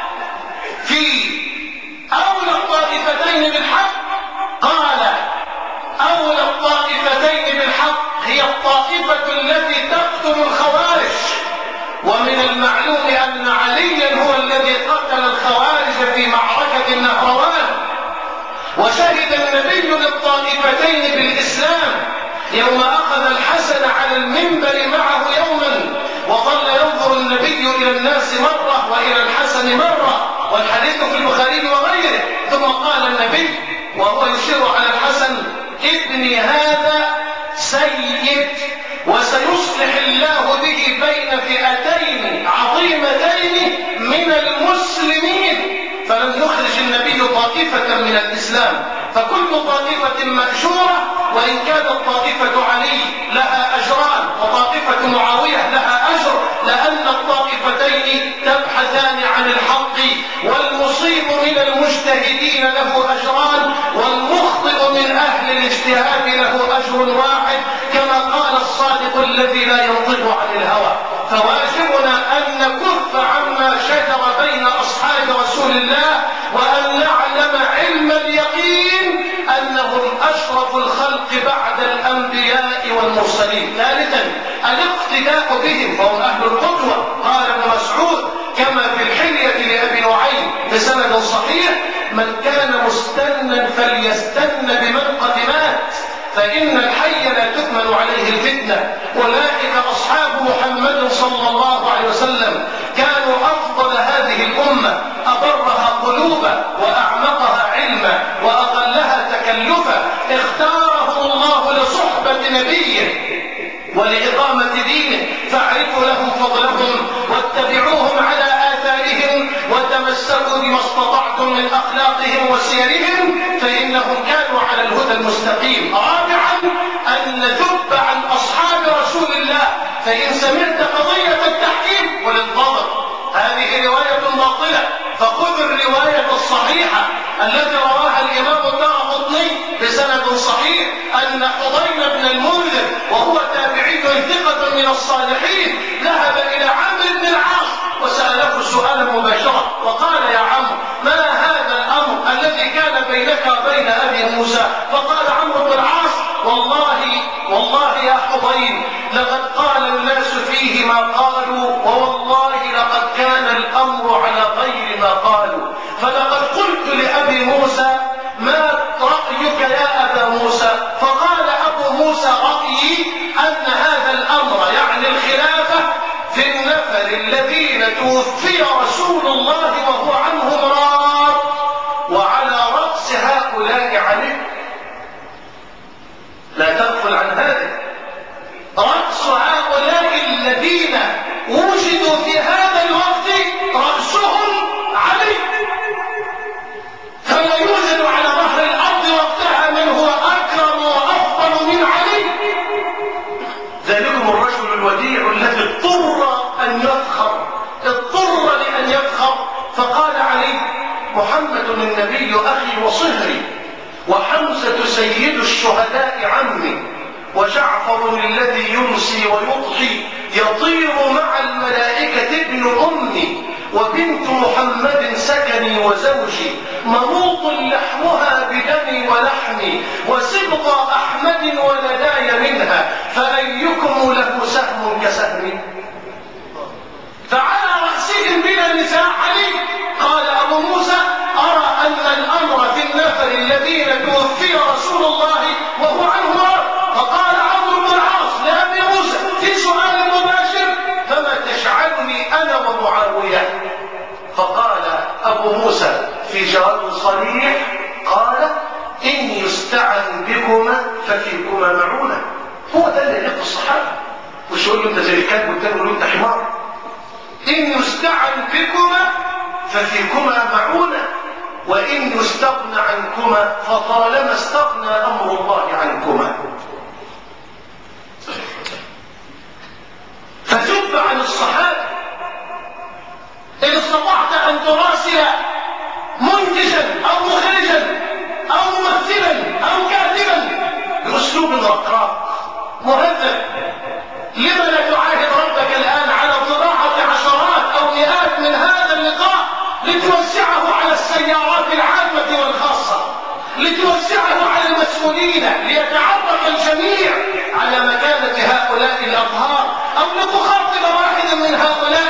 في أولى الطائفتين بالحق، قال: أولى الطائفتين بالحق هي الطائفة التي تقتل الخوارج. ومن المعلوم أن عليا هو الذي قتل الخوارج في معركة النهروان. وشهد النبي للطائفتين بالإسلام يوم أخذ الحسن على المنبر معه يوما، وظل ينظر النبي إلى الناس مرة وإلى الحسن مرة، والحديث في البخاري وغيره. ثم قال النبي وهو يشير على الحسن: ابني هذا سيد، وسيصلح الله به بين فئتين عظيمتين من المسلمين. فلم يخرج النبي طائفة من الإسلام، فكل طائفة مأجورة، وإن كانت طائفة علي لها أجران وطائفة معاوية لها أجر، لأن الطائفتين تبحثان عن الحق، والمصيب من المجتهدين له أجران، والمخطئ من أهل الاجتهاد له أجر واحد، كما قال الصادق الذي لا ينطق عن الهوى. فواجبنا أن نكف عما شجر بين أصحاب رسول الله، وأن نعلم علم اليقين أنهم أشرف الخلق بعد الأنبياء والمرسلين. ثالثا، الاقتداء بهم، فهم أهل القدوة. قال ابن مسعود كما في الحلية لأبي نعيم بسند صحيح: من كان مستنا فليستن بمن قد مات، فإن الحي لا تكمن عليه الفتنة. أولئك أصحاب محمد صلى الله عليه وسلم، كانوا أفضل هذه الأمة، أبرها قلوبا وأعمقها علما وأقلها تكلفا. اختارهم الله لصحبة نبيه ولإقامة دينه، فاعرفوا لهم فضلهم واتبعوهم على آثارهم من أخلاقهم وسيرهم فإنهم كانوا على الهدى المستقيم. رابعا أن نذب عن أصحاب رسول الله، فإن سمعت قضية التحكيم وللضبط هذه رواية باطلة فخذ الرواية الصحيحة التي رواها الإمام الدارقطني بسند صحيح أن حضين بن المنذر وهو تابعي ثقة من الصالحين ذهب إلى عمرو بن العاص وسأله سؤالا مباشرا وقال: يا عمرو، ما هذا الأمر الذي كان بينك وبين أبي موسى؟ فقال عمرو بن العاص: والله يا حضين لقد قال الناس فيه ما قالوا، ووالله لقد كان الأمر على غير ما قالوا، فلقد قلت لأبي موسى: ما رأيك يا أبا موسى؟ فقال أبو موسى: رأيي أن هذا الأمر يعني الخلافة في النفر الذين توفي رسول الله وهو عنهم راض، وعلى رأس هؤلاء علي. لا تغفل عن هذا، رأس هؤلاء الذين وجدوا في هذا الوقت رأسهم علي، فلا يوجد على ظهر الأرض وقتها من هو أكرم وأفضل من علي. ذلكم الرجل الوديع الذي اضطر لأن يفخر فقال علي: محمد النبي أخي وصهري، وحمزة سيد الشهداء عمي، وجعفر الذي يمسي ويضحي يطير مع الملائكة ابن أمي، وبنت محمد سكني وزوجي، منوط لحمها بدمي ولحمي، وسبط أحمد ولداي منها، فأيكم له سهم كسهمي؟ فعلى رأسهم بلا النساء علي. قال أبو موسى: أرى أن الأمر في النفر الذين توفي رسول الله وهو عنه راض. فقال عمرو بن العاص لأبي موسى في سؤال مباشر: فما تجعلني أنا ومعاوية؟ فقال أبو موسى في جواب صريح قال: إن يستعن بكما ففيكما معونة. هو ده اللي يليق الصحابة، مش يقول له أنت زي الكلب والتاني يقول له أنت حمار. إن يستعن بكما ففيكما معونة، وإن يستغنى عنكما فطالما استغنى أمر الله عنكما. فذب عن الصحابة. إن استطعت أن تراسل منتجا أو مخرجا أو ممثلا أو كاتبا بأسلوب رقراق مهذب، لما لا تعاهد ربك الآن على طباعة عشرات أو مئات من هذا اللقاء لتوزعه على السيارات العامة والخاصة، لتوزعه على المسؤولين ليتعرف الجميع على مكانة هؤلاء الأطهار، أو لتخاطب واحد من هؤلاء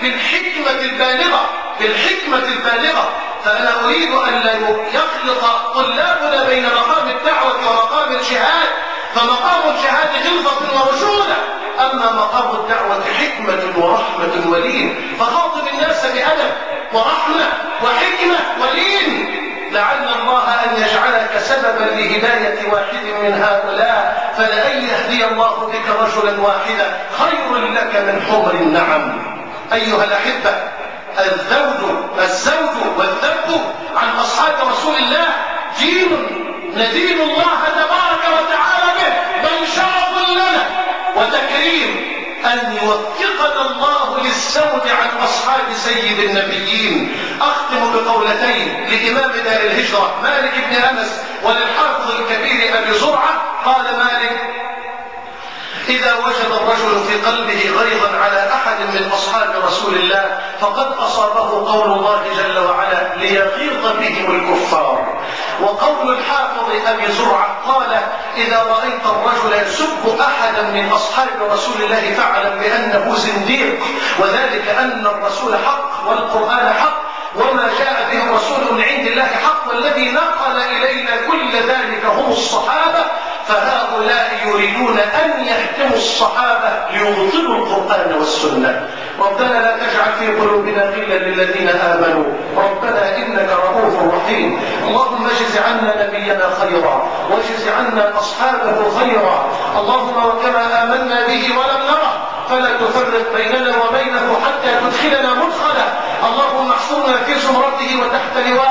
بالحكمة البالغة. فأنا أريد أن لا يخلط طلابنا بين مقام الدعوة ومقام الجهاد، فمقام الجهاد غلظة ورشودة، أما مقام الدعوة حكمة ورحمة ولين. فخاطب الناس بأدب ورحمة وحكمة ولين، لعل الله أن يجعلك سببا لهداية واحد من هؤلاء، فلأن يهدي الله بك رجلا واحدا خير لك من حمر النعم. أيها الأحبة، الزوج والذب عن أصحاب رسول الله دين ندين الله تبارك وتعالى به، بل شرف لنا وتكريم أن يوفقنا الله للزود عن أصحاب سيد النبيين. أختم بقولتين لإمام دار الهجرة مالك بن أنس وللحافظ الكبير أبي زرعة. قال مالك: إذا وجد الرجل في قلبه غيظا على أحد من أصحاب رسول الله فقد أصابه قول الله جل وعلا: ليغيظ بهم الكفار. وقول الحافظ أبي زرعة قال: إذا رأيت الرجل يسب أحدا من أصحاب رسول الله فاعلم بأنه زنديق، وذلك أن الرسول حق والقرآن حق وما جاء به الرسول من عند الله حق، والذي نقل إلينا كل ذلك هم الصحابة، فهؤلاء يريدون أن يهتموا الصحابة ليبطلوا القرآن والسنة. ربنا لا تجعل في قلوبنا غلا للذين آمنوا ربنا إنك رؤوف رحيم. اللهم اجز عنا نبينا خيرا واجز عنا أصحابه خيرا. اللهم وكما آمنا به ولم نره فلا تفرق بيننا وبينه حتى تدخلنا مدخله. اللهم احشرنا في زمرته وتحت لوائه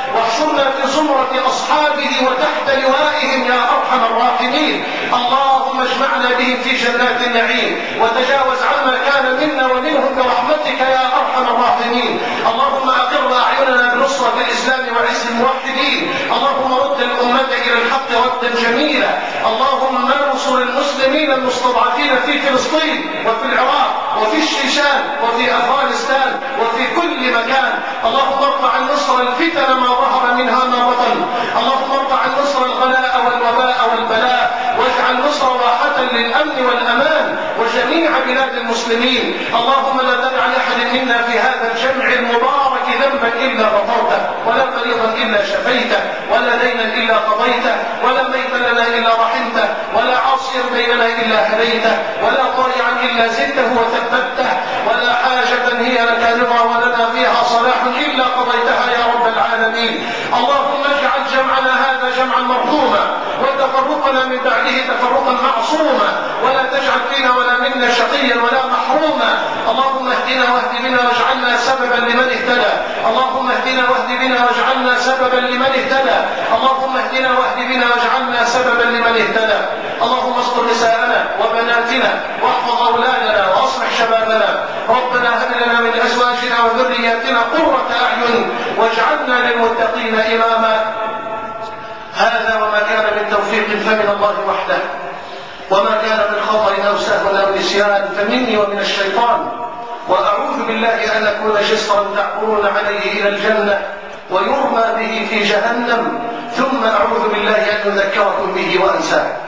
واحشرنا في زمرة أصحابه وتحت لوائهم يا أرحم الراحمين. اللهم اجمعنا بهم في جنات النعيم، وتجاوز عما كان منا ومنهم برحمتك يا أرحم الراحمين. اللهم أقر أعيننا بنصرة الإسلام وعز الموحدين. اللهم رد الأمة إلى الحق ردا جميلا. اللهم انصر المسلمين المستضعفين في فلسطين وفي العراق وفي الشيشان وفي أفغانستان وفي كل مكان. اللهم ارفع عن مصر الفتن ما ظهر منها ما بطن. اللهم ارفع عن مصر الغلاء والوباء والبلاء، واجعل مصر راحة للأمن والأمان وجميع بلاد المسلمين. اللهم لا تدع لأحد منا في هذا الجمع المبارك ذنبا إلا غفرته، ولا مريضا إلا شفيته، ولا دينا إلا قضيته، ولا ميتا لنا إلا رحمته، ولا عاصيا بيننا إلا هديته، ولا طائعا إلا زدته وثبته، ولا حاجة هي لك رضا ولنا فيها صلاح إلا قضيتها يا رب العالمين. اللهم اجعل جمعنا هذا جمعا مرحوما، وتفرقنا من بعده تفرقا معصوما، ولا تجعل فينا ولا منا شقيا ولا محروما. اللهم اهدنا واهد بنا واجعلنا سببا لمن اهتدى. اللهم اهدنا واهد بنا واجعلنا سببا لمن اهتدى. اللهم اهدنا واهد بنا واجعلنا سببا لمن اهتدى. اللهم استر نساءنا وبناتنا واحفظ اولادنا واصلح شبابنا. ربنا هب لنا من ازواجنا وذرياتنا قرة اعين واجعلنا للمتقين اماما. هذا وما كان من توفيق فمن الله وحده، وما كان من خطأ أو سهو أو نسيان فمني ومن الشيطان. وأعوذ بالله أن أكون جسرا تعبرون عليه إلى الجنة ويرمى به في جهنم، ثم أعوذ بالله أن أذكركم به وأنساه.